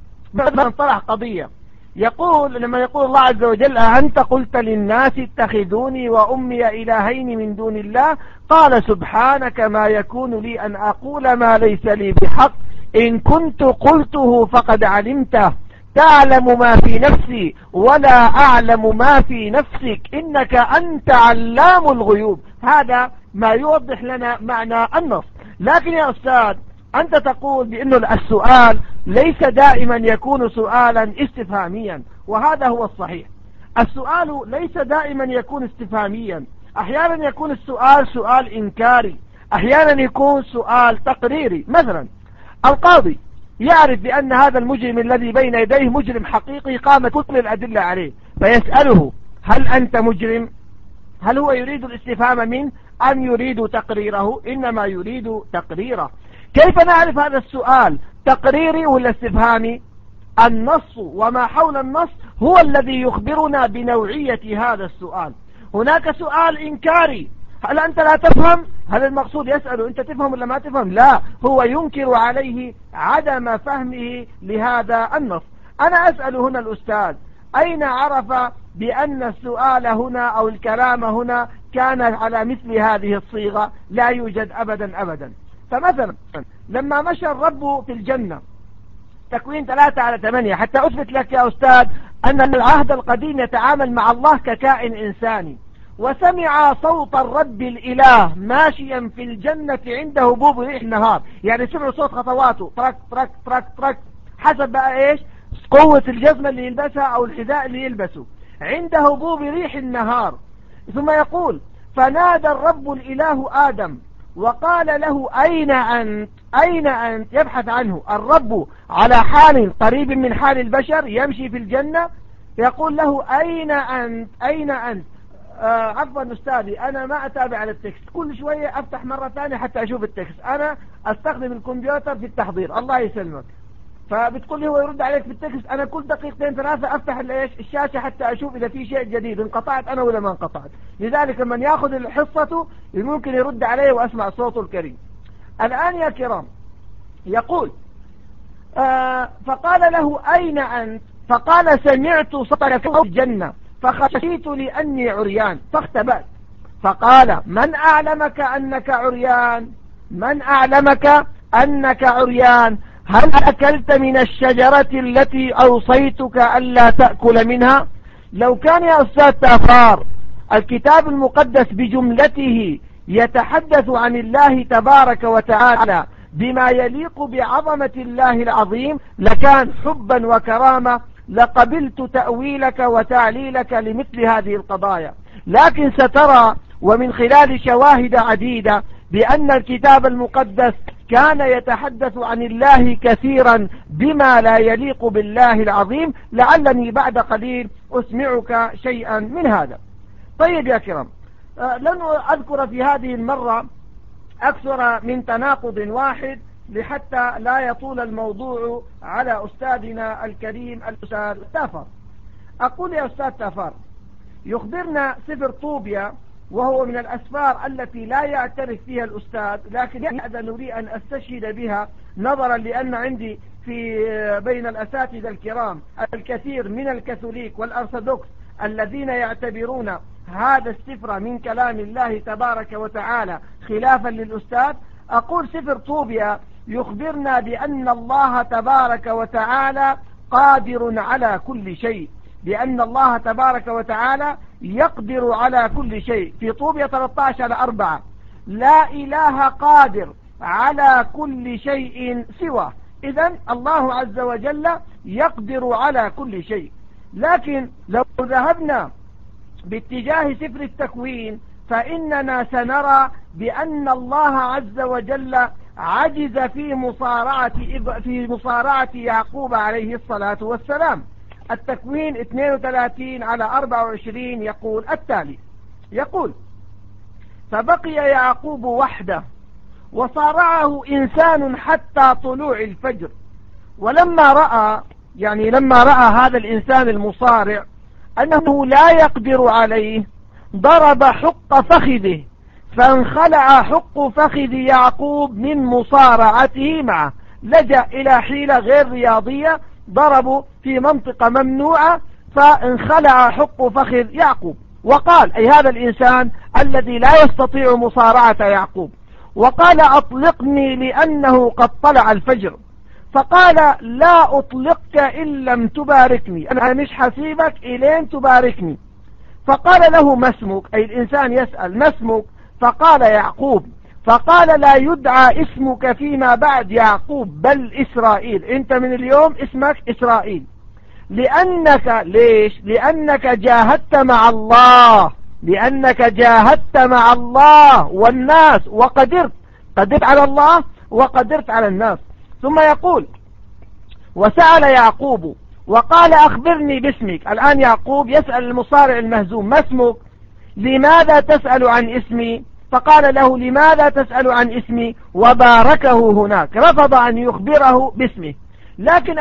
مثلا طرح قضية، يقول لما يقول الله عز وجل أنت قلت للناس اتخذوني وأمي إلهين من دون الله، قال سبحانك ما يكون لي أن أقول ما ليس لي بحق، إن كنت قلته فقد علمته، تعلم ما في نفسي ولا أعلم ما في نفسك، إنك أنت علام الغيوب. هذا ما يوضح لنا معنى النص. لكن يا أستاذ أنت تقول بأن السؤال ليس دائما يكون سؤالا استفهاميا، وهذا هو الصحيح. السؤال ليس دائما يكون استفهاميا، أحيانا يكون السؤال سؤال إنكاري، أحيانا يكون سؤال تقريري. مثلا القاضي يعرف بأن هذا المجرم الذي بين يديه مجرم حقيقي قامت كل الأدلة عليه، فيسأله هل أنت مجرم؟ هل هو يريد الاستفهام منه أم يريد تقريره؟ إنما يريد تقريره. كيف نعرف هذا السؤال تقريري ولا استفهامي؟ النص وما حول النص هو الذي يخبرنا بنوعية هذا السؤال. هناك سؤال إنكاري، هل أنت لا تفهم؟ هل المقصود يسأله أنت تفهم ولا ما تفهم؟ لا، هو ينكر عليه عدم فهمه لهذا النص. أنا أسأل هنا الأستاذ أين عرف بأن السؤال هنا أو الكلام هنا كان على مثل هذه الصيغة؟ لا يوجد أبدا. فمثلا لما مشى الرب في الجنة، تكوين 3:8، حتى أثبت لك يا أستاذ أن العهد القديم يتعامل مع الله ككائن إنساني، وسمع صوت الرب الإله ماشيا في الجنة عنده هبوب ريح النهار، يعني سمعوا صوت خطواته ترك ترك ترك ترك، حسب بقى إيش قوة الجزمة اللي يلبسها أو الحذاء اللي يلبسه، عنده هبوب ريح النهار. ثم يقول فنادى الرب الإله آدم وقال له أين أنت؟ يبحث عنه الرب على حال قريب من حال البشر، يمشي في الجنة، يقول له أين أنت؟ عفوا أستاذي أنا ما أتابع على التكست، كل شوية أفتح مرة ثانية حتى أشوف التكست، أنا أستخدم الكمبيوتر في التحضير. الله يسلمك. فبتقول لي هو يرد عليك في التكست، أنا كل دقيقتين ثلاثة أفتح الشاشة حتى أشوف إذا في شيء جديد انقطعت أنا ولا ما انقطعت. لذلك من يأخذ حصته ممكن يرد عليه وأسمع صوته الكريم. الآن يا كرام يقول فقال له أين أنت؟ فقال سمعت صوتك في الجنة فخشيت لأني عريان فاختبأت. فقال من أعلمك أنك عريان؟ من أعلمك أنك عريان؟ هل أكلت من الشجرة التي أوصيتك ألا تأكل منها؟ لو كان يا أستاذ تافار الكتاب المقدس بجملته يتحدث عن الله تبارك وتعالى بما يليق بعظمة الله العظيم لكان حبا وكرامة لقبلت تأويلك وتعليلك لمثل هذه القضايا. لكن سترى ومن خلال شواهد عديدة بأن الكتاب المقدس كان يتحدث عن الله كثيرا بما لا يليق بالله العظيم. لعلني بعد قليل أسمعك شيئا من هذا. طيب يا كرام، لن أذكر في هذه المرة أكثر من تناقض واحد لحتى لا يطول الموضوع على أستاذنا الكريم الأستاذ تافر. أقول يا أستاذ تافر، يخبرنا سفر طوبيا وهو من الأسفار التي لا يعترف فيها الأستاذ، لكن هذا نريد أن أستشهد بها نظرا لأن عندي في بين الأساتذة الكرام الكثير من الكاثوليك والأرثوذكس الذين يعتبرون هذا السفر من كلام الله تبارك وتعالى خلافا للأستاذ. أقول سفر طوبيا يخبرنا بأن الله تبارك وتعالى قادر على كل شيء، بأن الله تبارك وتعالى يقدر على كل شيء. في طوبيا 13:4 لا إله قادر على كل شيء سواه. إذن الله عز وجل يقدر على كل شيء. لكن لو ذهبنا باتجاه سفر التكوين فإننا سنرى بأن الله عز وجل عجز في مصارعة يعقوب عليه الصلاة والسلام. التكوين 32:24 يقول التالي، يقول فبقي يعقوب وحده وصارعه إنسان حتى طلوع الفجر، ولما رأى هذا الإنسان المصارع أنه لا يقدر عليه ضرب حق فخذه فانخلع حق فخذ يعقوب من مصارعته معه. لجأ إلى حيلة غير رياضية، ضربوا في منطقة ممنوعة فانخلع حق فخذ يعقوب. وقال أي هذا الإنسان الذي لا يستطيع مصارعة يعقوب، وقال أطلقني لأنه قد طلع الفجر. فقال لا أطلقك إن لم تباركني، أنا مش حسيبك إلين تباركني. فقال له ما اسمك؟ أي الإنسان يسأل ما اسمك؟ فقال يعقوب. فقال لا يدعى اسمك فيما بعد يعقوب بل إسرائيل، أنت من اليوم اسمك إسرائيل. لأنك ليش؟ لأنك جاهدت مع الله، لأنك جاهدت مع الله والناس وقدرت على الله وقدرت على الناس. ثم يقول وسأل يعقوب وقال أخبرني باسمك. الآن يعقوب يسأل المصارع المهزوم ما اسمك؟ لماذا تسأل عن اسمي؟ فقال له لماذا تسأل عن اسمي؟ وباركه هناك، رفض أن يخبره باسمه. لكن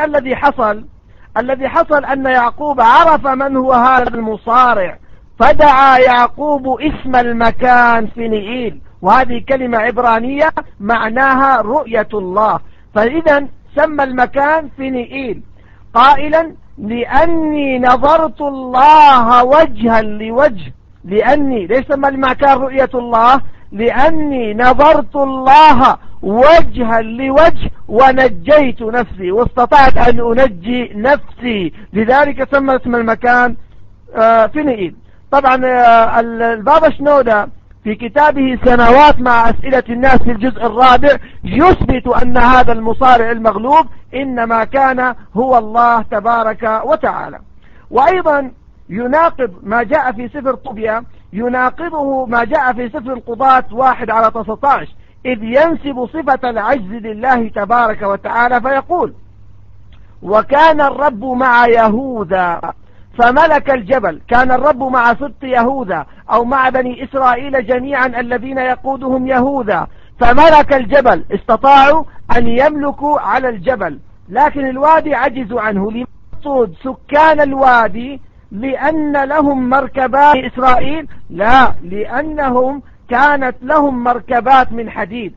الذي حصل أن يعقوب عرف من هو هذا المصارع، فدعا يعقوب اسم المكان فنيئيل، وهذه كلمة عبرانية معناها رؤية الله. فإذا سمى المكان فنيئيل قائلا لأني نظرت الله وجها لوجه. لأني ليش سمى المكان رؤية الله؟ لأني نظرت الله وجها لوجه ونجيت نفسي، واستطعت أن أنجي نفسي، لذلك سمى اسم المكان فنيئيل. طبعا البابا شنودة في كتابه سنوات مع أسئلة الناس في الجزء الرابع يثبت أن هذا المصارع المغلوب إنما كان هو الله تبارك وتعالى. وأيضا يناقض ما جاء في سفر طوبيا، يناقضه ما جاء في سفر القضاة 1:19 إذ ينسب صفة العجز لله تبارك وتعالى فيقول وكان الرب مع يهوذا فملك الجبل. كان الرب مع سبط يهوذا أو مع بني إسرائيل جميعا الذين يقودهم يهوذا، فملك الجبل، استطاعوا أن يملكوا على الجبل. لكن الوادي عجزوا عنه. لمقصود سكان الوادي لأن لهم مركبات إسرائيل؟ لا، لأنهم كانت لهم مركبات من حديد.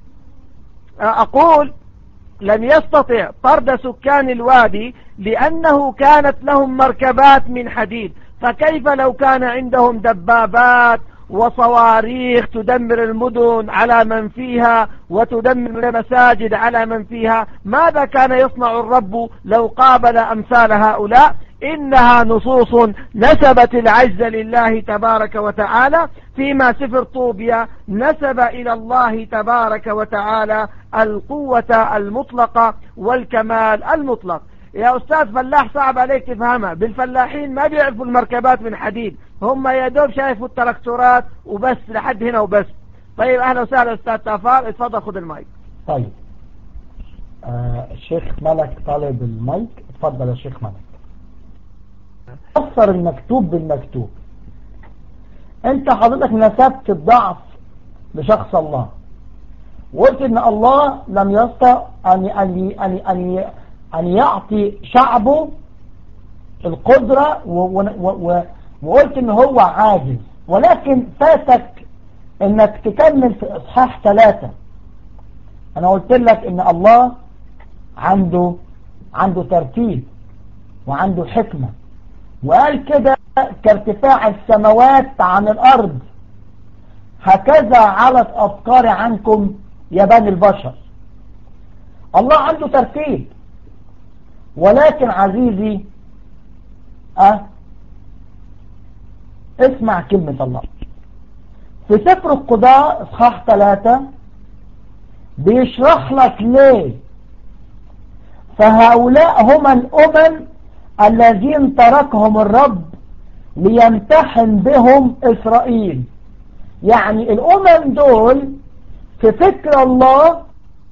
أقول لم يستطع طرد سكان الوادي لأنه كانت لهم مركبات من حديد، فكيف لو كان عندهم دبابات وصواريخ تدمر المدن على من فيها وتدمر المساجد على من فيها؟ ماذا كان يصنع الرب لو قابل أمثال هؤلاء؟ إنها نصوص نسبت العجز لله تبارك وتعالى، فيما سفر طوبيا نسب إلى الله تبارك وتعالى القوة المطلقة والكمال المطلق. يا أستاذ فلاح صعب عليك تفهمها، بالفلاحين ما بيعرفوا المركبات من حديد، هم يدوب شايفوا التراكتورات وبس، لحد هنا وبس. طيب أهلا وسهلا أستاذ تافار، اتفضل خذ المايك. طيب الشيخ ملك طالب المايك، اتفضل يا شيخ ملك. فسر المكتوب بالمكتوب. انت حضرتك نسبت الضعف لشخص الله، وقلت ان الله لم يستطع ان يعطي شعبه القدرة، وقلت ان هو عاجز، ولكن فاتك انك تكمل في اصحاح 3. انا قلت لك ان الله عنده ترتيب وعنده حكمة، وقال كده كارتفاع السماوات عن الأرض هكذا علت أفكاري عنكم يا بني البشر. الله عنده ترتيب، ولكن عزيزي اسمع كلمة الله في سفر القضاء اصحاح 3 بيشرح لك ليه فهؤلاء هم الأمم الذين تركهم الرب ليمتحن بهم إسرائيل. يعني الأمم دول في فكر الله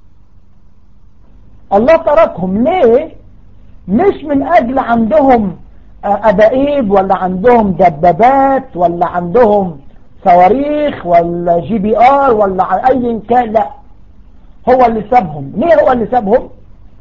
تركهم ليه؟ مش من أجل عندهم أبائيب ولا عندهم دبابات ولا عندهم صواريخ ولا GPR ولا أي كان، لا، هو اللي سابهم. ليه هو اللي سابهم؟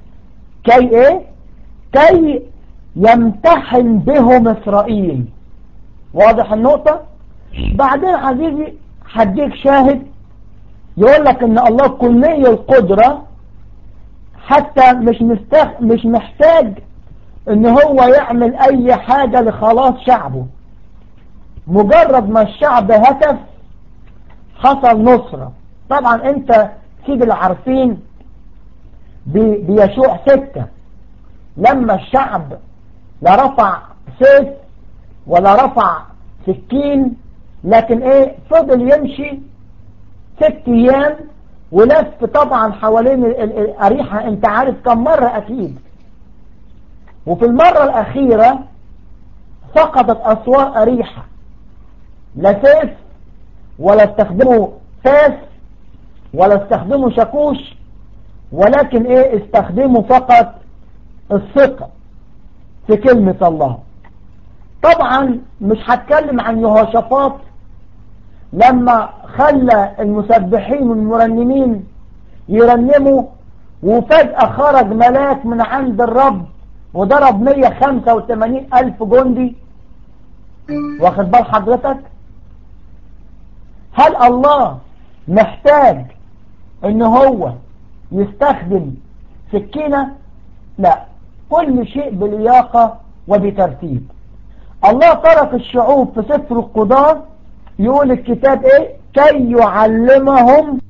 كي يمتحن بهم إسرائيل. واضح النقطة؟ بعدين عزيزي هديك شاهد يقول لك ان الله كلي القدرة، حتى مش محتاج ان هو يعمل اي حاجة لخلاص شعبه. مجرد ما الشعب هتف حصل نصرة. طبعا انت سيد العارفين بيشوع 6 لما الشعب لا رفع سيف ولا رفع سكين، لكن فضل يمشي 6 أيام ولف طبعا حوالين الأريحة. انت عارف كم مرة اكيد. وفي المرة الاخيرة فقدت اسوار أريحة، لا سيف ولا استخدموا فاس ولا استخدموا شاكوش، ولكن استخدموا فقط الثقة في كلمة الله. طبعا مش هتكلم عن يهوشافاط لما خلى المسبحين والمرنمين يرنموا وفجأة خرج ملاك من عند الرب وضرب 185,000 جندي. واخد بال حضرتك؟ هل الله محتاج ان هو يستخدم سكينة؟ لا، كل شيء بلياقة وبترتيب. الله ترك الشعوب في سفر القضاء يقول الكتاب كي يعلمهم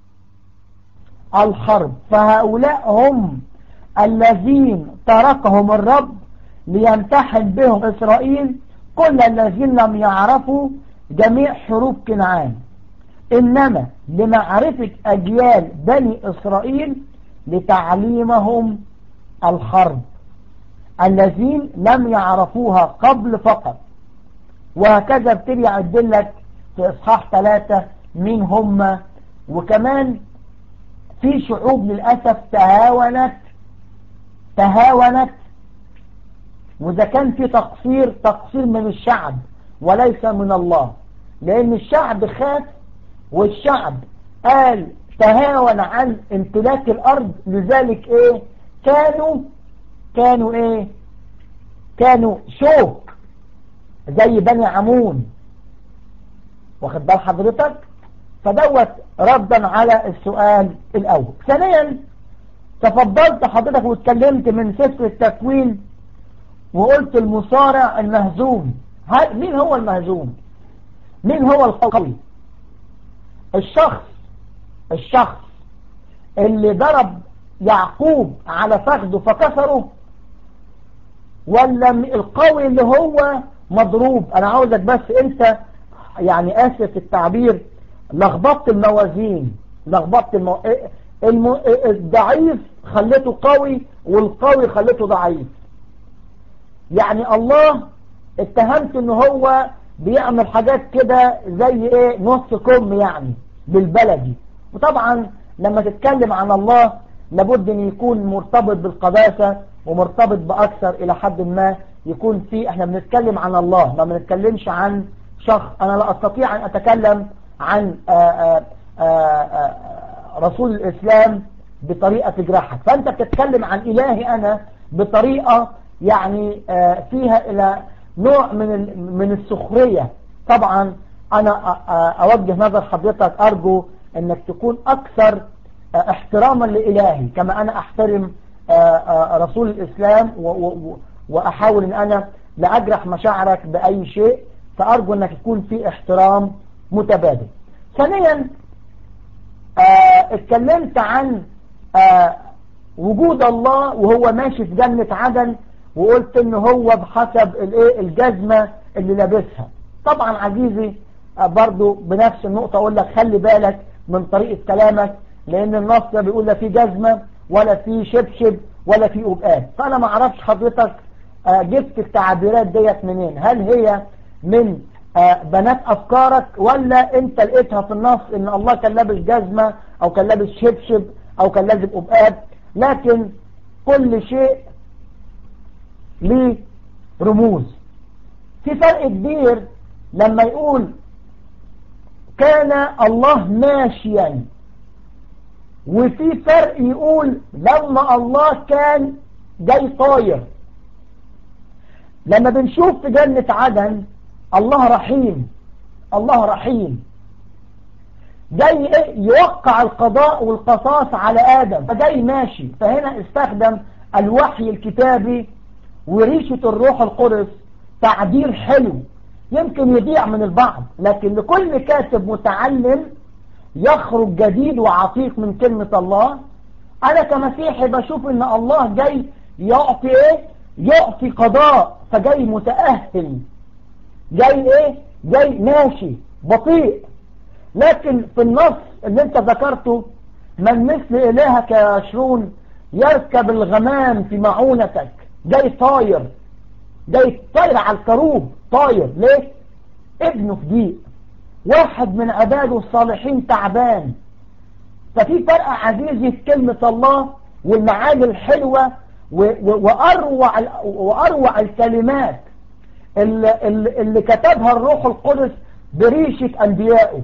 الحرب. فهؤلاء هم الذين تركهم الرب ليمتحن بهم إسرائيل، كل الذين لم يعرفوا جميع حروب كنعان، إنما لمعرفة أجيال بني إسرائيل لتعليمهم الحرب الذين لم يعرفوها قبل فقط. وهكذا ابتدي يعدل لك في إصحاح 3 مين هم. وكمان في شعوب للأسف تهاونت، وإذا كان في تقصير من الشعب وليس من الله، لأن الشعب خاف والشعب قال تهاون عن امتلاك الأرض، لذلك كانوا ايه؟ كانوا شوك زي بني عمون، واخد بال حضرتك؟ فدوت ردا على السؤال الاول. ثانيا تفضلت حضرتك واتكلمت من سفر التكوين وقلت المصارع المهزوم. مين هو المهزوم؟ مين هو القوي؟ الشخص اللي ضرب يعقوب على فخده فكسره، ولا القوي اللي هو مضروب؟ انا عاوزك بس انت يعني اسف التعبير لخبطت الموازين، الضعيف خليته قوي والقوي خليته ضعيف. يعني الله اتهمت ان هو بيعمل حاجات كده زي ايه، نص كم يعني بالبلدي. وطبعا لما تتكلم عن الله لابد ان يكون مرتبط بالقداسة ومرتبط باكثر الى حد ما يكون فيه. احنا بنتكلم عن الله، ما بنتكلمش عن شخص. انا لا استطيع ان اتكلم عن رسول الاسلام بطريقة تجرحك، فانت بتتكلم عن الهي انا بطريقة يعني فيها الى نوع من السخرية. طبعا انا اوجه نظر حضرتك، ارجو انك تكون اكثر احتراما لإلهي كما انا احترم رسول الاسلام، واحاول ان انا لا اجرح مشاعرك باي شيء، فارجو انك يكون في احترام متبادل. ثانيا اتكلمت عن وجود الله وهو ماشي في جنة عدن، وقلت ان هو بحسب الجزمة اللي لابسها. طبعا عزيزي برضو بنفس النقطة اقول لك خلي بالك من طريقة كلامك، لان النص ده بيقول لا في جزمة ولا في شبشب ولا في قبقات. فانا ما اعرفش حضرتك جبت التعبيرات ديت منين، هل هي من بنات افكارك ولا انت لقيتها في النص ان الله كان لابس جزمة او كان لابس شبشب او كان لابس قبقات؟ لكن كل شيء ليه رموز. في فرق كبير لما يقول كان الله ماشيا، وفي فرق يقول لما الله كان جاي طاير. لما بنشوف في جنة عدن الله رحيم، الله رحيم جاي يوقع القضاء والقصاص على آدم، فجاي ماشي. فهنا استخدم الوحي الكتابي وريشة الروح القدس تعبير حلو يمكن يضيع من البعض، لكن لكل كاتب متعلم يخرج جديد وعتيق من كلمة الله. أنا كمسيحي بشوف إن الله جاي يعطي يعطي قضاء، فجاي متأهل، جاي جاي ماشي بطيء. لكن في النص اللي انت ذكرته من مثل إلهك يا شرون يركب الغمام في معونتك، جاي طاير، جاي طاير على الكروب، طاير ليه؟ ابنه في ضيق، واحد من عباده الصالحين تعبان. ففي فرق عزيزي في كلمة الله والمعاني الحلوة وأروع الكلمات اللي كتبها الروح القدس بريشة أنبيائه.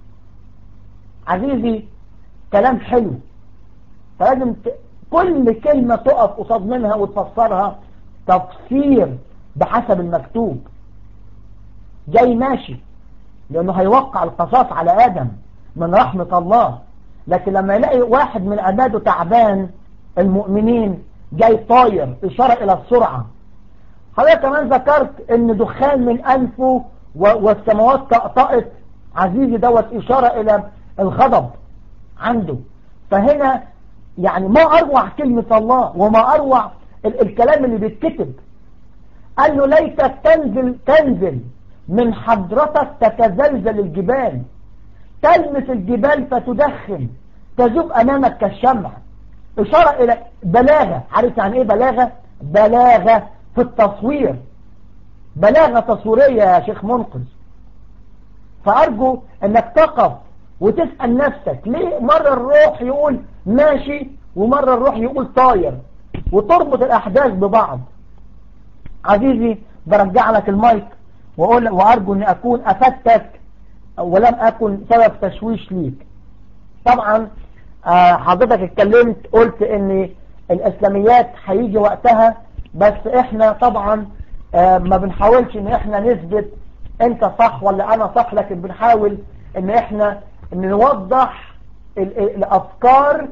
عزيزي كلام حلو، فلازم كل كلمة تقف قصاد منها وتفسرها تفسير بحسب المكتوب. جاي ماشي لأنه هيوقع القصاص على آدم من رحمة الله، لكن لما يلاقي واحد من عباده تعبان المؤمنين جاي طاير، إشارة إلى السرعة. حضرتك كمان ذكرت ان دخان من أنفه والسماوات طقطقت، عزيزي دوت إشارة إلى الغضب عنده. فهنا يعني ما أروع كلمة الله وما أروع الكلام اللي بيتكتب. قال له ليتك تنزل من حضرتك تتزلزل الجبال، تلمس الجبال فتدخن، تذوب أمامك كالشمع. إشارة إلى بلاغة. عارف يعني إيه بلاغة؟ بلاغة في التصوير، بلاغة تصويرية يا شيخ منقذ. فأرجو أنك تقف وتسأل نفسك ليه مرة الروح يقول ماشي ومرة الروح يقول طاير، وتربط الأحداث ببعض. عزيزي برجع لك المايك وأرجو أن أكون أفدتك ولم أكن سبب تشويش ليك. طبعا حضرتك اتكلمت قلت أن الإسلاميات هيجي وقتها، بس احنا طبعا ما بنحاولش ان احنا نثبت انت صح ولا انا صح، لكن بنحاول ان احنا نوضح الافكار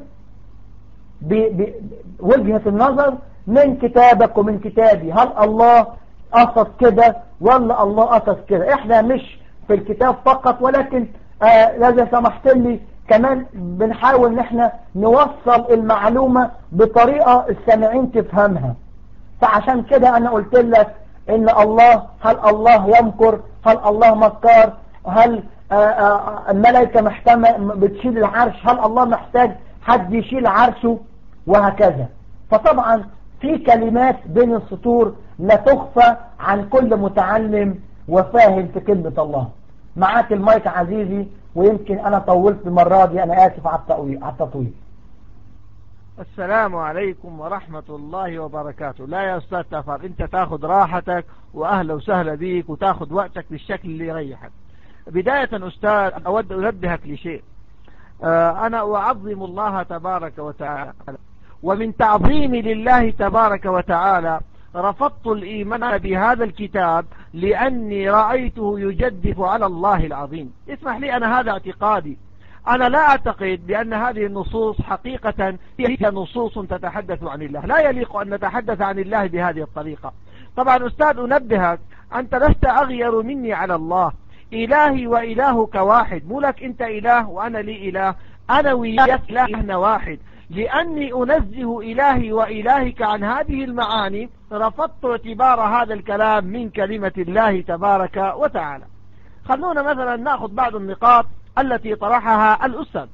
بوجهة النظر من كتابك ومن كتابي. هل الله قصد كده ولا الله قصد كده؟ احنا مش في الكتاب فقط، ولكن لازم سمحت لي كمان بنحاول ان احنا نوصل المعلومة بطريقة السامعين تفهمها. فعشان كده انا قلت لك ان الله، هل الله يمكر؟ هل الله مكار؟ هل الملائكة محتمة بتشيل العرش؟ هل الله محتاج حد يشيل عرشه؟ وهكذا. فطبعا في كلمات بين السطور لا تخفى عن كل متعلم وفاهم في كلمة الله. معاك المايك عزيزي، ويمكن انا طولت المرة دي، انا اسف على التطويل. السلام عليكم ورحمة الله وبركاته. لا يا أستاذ تفر، أنت تاخذ راحتك وأهلا وسهلا بيك وتاخذ وقتك بالشكل اللي يريحك. بداية أستاذ أود أنبهك لشيء. أنا أعظم الله تبارك وتعالى، ومن تعظيمي لله تبارك وتعالى رفضت الإيمان بهذا الكتاب لأني رأيته يجدف على الله العظيم. اسمح لي، أنا هذا اعتقادي. أنا لا أعتقد بأن هذه النصوص حقيقة هي نصوص تتحدث عن الله. لا يليق أن نتحدث عن الله بهذه الطريقة. طبعا أستاذ أنبهك، أنت لست أغير مني على الله. إلهي وإلهك واحد، مو لك أنت إله وأنا لي إله، أنا وياك إلهنا واحد. لأني أنزه إلهي وإلهك عن هذه المعاني رفضت اعتبار هذا الكلام من كلمة الله تبارك وتعالى. خلونا مثلا نأخذ بعض النقاط التي طرحها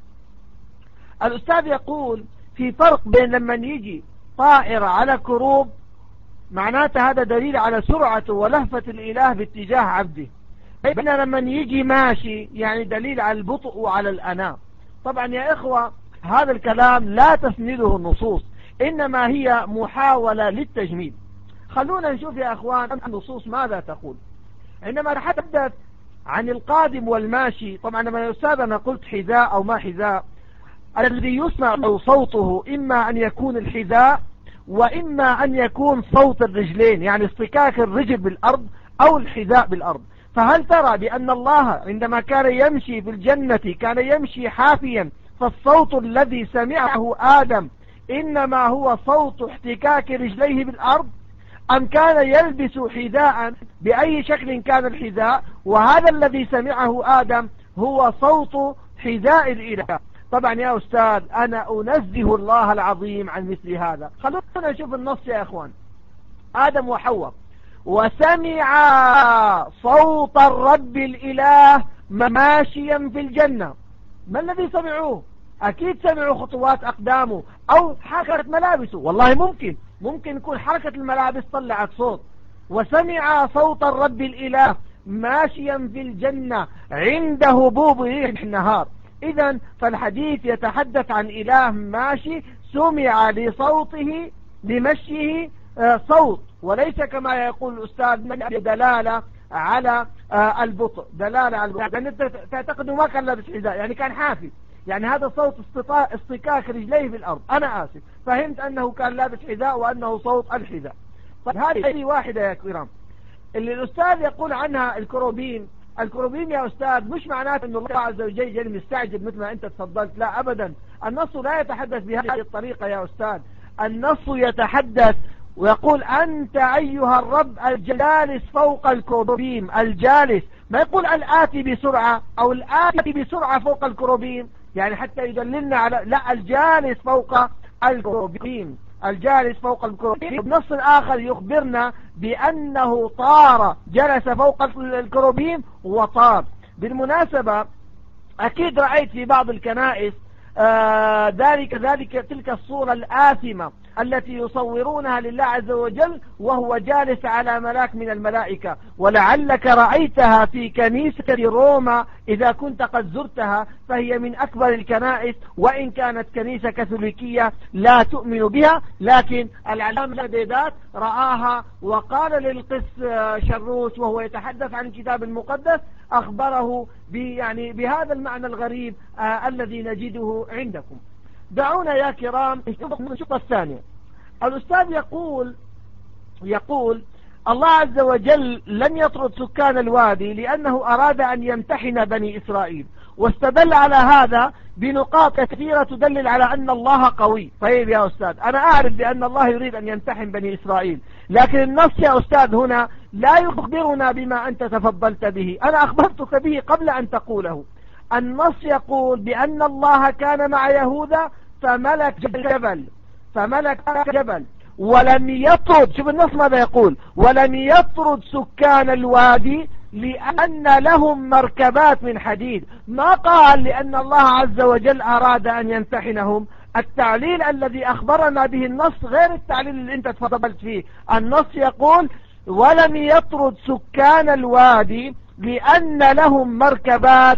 الأستاذ يقول في فرق بين لما يجي طائر على كروب، معناته هذا دليل على سرعته ولهفة الإله باتجاه عبده، بين لما يجي ماشي يعني دليل على البطء وعلى الأناة. طبعا يا إخوة هذا الكلام لا تسنده النصوص، إنما هي محاولة للتجميل. خلونا نشوف يا أخوان النصوص ماذا تقول. عندما نتحدث عن القادم والماشي، طبعا لما الأستاذ أنا قلت حذاء أو ما حذاء، الذي يسمع صوته إما أن يكون الحذاء وإما أن يكون صوت الرجلين، يعني اصطكاك الرجل بالأرض أو الحذاء بالأرض. فهل ترى بأن الله عندما كان يمشي في الجنة كان يمشي حافيا، فالصوت الذي سمعه آدم إنما هو صوت احتكاك رجليه بالأرض، أم كان يلبس حذاء بأي شكل كان الحذاء، وهذا الذي سمعه آدم هو صوت حذاء الإله؟ طبعا يا أستاذ أنا أنزه الله العظيم عن مثل هذا. خلونا نشوف النص يا أخوان. آدم وحواء وسمع صوت الرب الإله ماشيا في الجنة. ما الذي سمعوه؟ أكيد سمعوا خطوات أقدامه أو حركة ملابسه. والله ممكن يكون حركة الملابس طلعت صوت. وسمع صوت الرب الإله ماشيا في الجنة عند هبوب ريح النهار. إذن فالحديث يتحدث عن إله ماشي سمع لصوته لمشيه صوت، وليس كما يقول الأستاذ دلالة على البطء، دلالة على البطء. لأن تعتقد ما كان لابس حذاء، يعني كان حافي، يعني هذا صوت اصطكاك رجليه بالأرض. أنا آسف، فهمت أنه كان لابس حذاء وأنه صوت الحذاء. طيب هذه واحدة يا كرام. اللي الأستاذ يقول عنها الكروبين يا أستاذ مش معناته أن الله عز وجل مستعجب مثل ما أنت تفضلت، لا أبدا. النص لا يتحدث بهذه الطريقة يا أستاذ. النص يتحدث ويقول أنت أيها الرب الجالس فوق الكروبين. الجالس، ما يقول الآتي بسرعة أو الآتي بسرعة فوق الكروبين، يعني حتى يدللنا على، لا، الجالس فوق الكروبين، الجالس فوق الكروبين. النص الآخر يخبرنا بأنه طار، جلس فوق الكروبين وطار. بالمناسبة أكيد رأيت في بعض الكنائس تلك الصورة الآثمة التي يصورونها لله عز وجل وهو جالس على ملاك من الملائكة، ولعلك رأيتها في كنيسة روما إذا كنت قد زرتها، فهي من أكبر الكنائس، وإن كانت كنيسة كاثوليكية لا تؤمن بها، لكن العلامة بيدات رآها وقال للقس شروش وهو يتحدث عن الكتاب المقدس أخبره بهذا المعنى الغريب الذي نجده عندكم. دعونا يا كرام نشوف النقطة الثانية. الأستاذ يقول الله عز وجل لم يطرد سكان الوادي لأنه أراد أن يمتحن بني إسرائيل، واستدل على هذا بنقاط كثيرة تدلل على أن الله قوي. طيب يا أستاذ، أنا أعرف بأن الله يريد أن يمتحن بني إسرائيل، لكن النص يا أستاذ هنا لا يخبرنا بما أنت تفضلت به، أنا أخبرتك به قبل أن تقوله. النص يقول بأن الله كان مع يهوذا فملك جبل ولم يطرد، شوف النص ماذا يقول، ولم يطرد سكان الوادي لأن لهم مركبات من حديد. ما قال لأن الله عز وجل أراد أن يمتحنهم. التعليل الذي أخبرنا به النص غير التعليل اللي أنت تفضلت فيه. النص يقول ولم يطرد سكان الوادي لأن لهم مركبات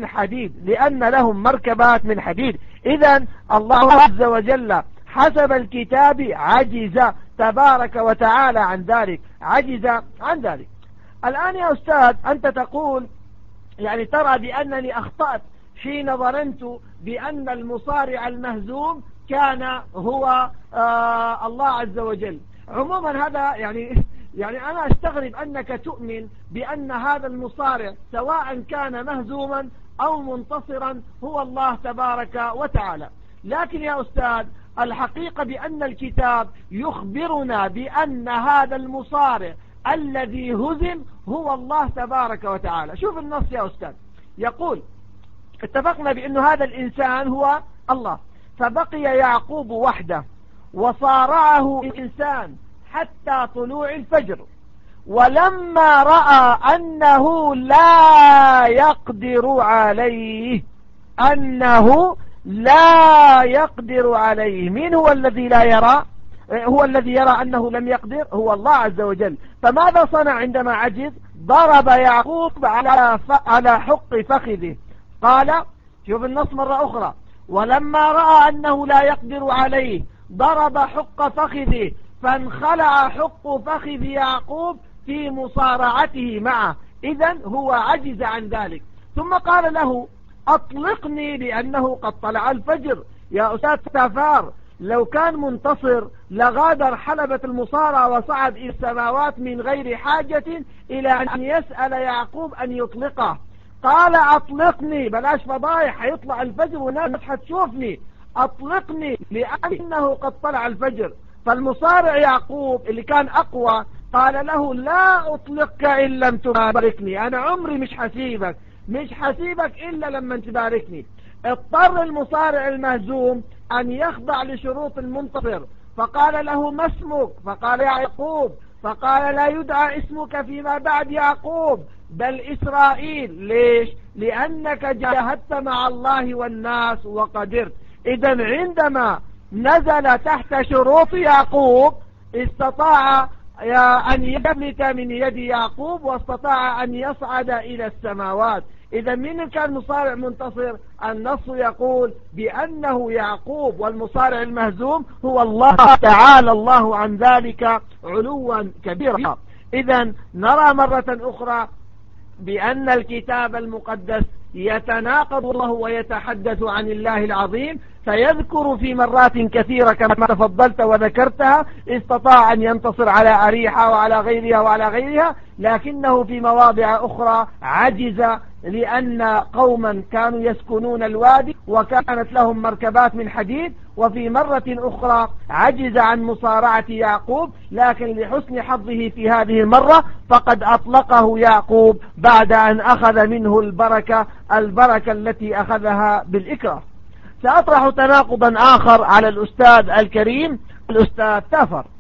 من حديد، إذن الله عز وجل حسب الكتاب عجز تبارك وتعالى عن ذلك. الآن يا أستاذ أنت تقول يعني ترى بأنني أخطأت حين ظننت بأن المصارع المهزوم كان هو الله عز وجل. عموما هذا يعني أنا أستغرب أنك تؤمن بأن هذا المصارع سواء كان مهزوما أو منتصرا هو الله تبارك وتعالى. لكن يا أستاذ الحقيقة بأن الكتاب يخبرنا بأن هذا المصارع الذي هزم هو الله تبارك وتعالى. شوف النص يا أستاذ، يقول اتفقنا بأن هذا الإنسان هو الله، فبقي يعقوب وحده وصارعه إنسان حتى طلوع الفجر، ولما رأى أنه لا يقدر عليه مين هو الذي لا يرى؟ هو الذي يرى أنه لم يقدر، هو الله عز وجل. فماذا صنع عندما عجز؟ ضرب يعقوب على حق فخذه. قال شوف النص مرة أخرى، ولما رأى أنه لا يقدر عليه ضرب حق فخذه فانخلع حق فخذ يعقوب في مصارعته معه، إذن هو عجز عن ذلك. ثم قال له أطلقني لأنه قد طلع الفجر. يا أستاذ تفار، لو كان منتصر لغادر حلبة المصارعة وصعد إلى السماوات من غير حاجة إلى أن يسأل يعقوب أن يطلقه. قال أطلقني، بلاش فضايح، هيطلع الفجر وناس هتشوفني، أطلقني لأنه قد طلع الفجر. فالمصارع يعقوب اللي كان أقوى قال له لا أطلقك إن لم تباركني، أنا عمري مش حسيبك إلا لما تباركني. اضطر المصارع المهزوم أن يخضع لشروط المنتصر، فقال له ما اسمك؟ فقال يعقوب، فقال لا يدعى اسمك فيما بعد يعقوب بل إسرائيل. ليش؟ لأنك جاهدت مع الله والناس وقدرت. إذن عندما نزل تحت شروط يعقوب استطاع أن يفلت من يد يعقوب واستطاع أن يصعد إلى السماوات. إذا من كان مصارع منتصر؟ النص يقول بأنه يعقوب، والمصارع المهزوم هو الله تعالى الله عن ذلك علوا كبيرا. إذا نرى مرة أخرى بأن الكتاب المقدس يتناقض الله ويتحدث عن الله العظيم، فيذكر في مرات كثيرة كما تفضلت وذكرتها استطاع أن ينتصر على أريحة وعلى غيرها، لكنه في مواضع أخرى عجز لأن قوما كانوا يسكنون الوادي وكانت لهم مركبات من حديد. وفي مرة أخرى عجز عن مصارعة يعقوب، لكن لحسن حظه في هذه المرة فقد أطلقه يعقوب بعد أن أخذ منه البركة التي أخذها بالإكراه. سأطرح تناقضا آخر على الأستاذ الكريم الأستاذ تافر.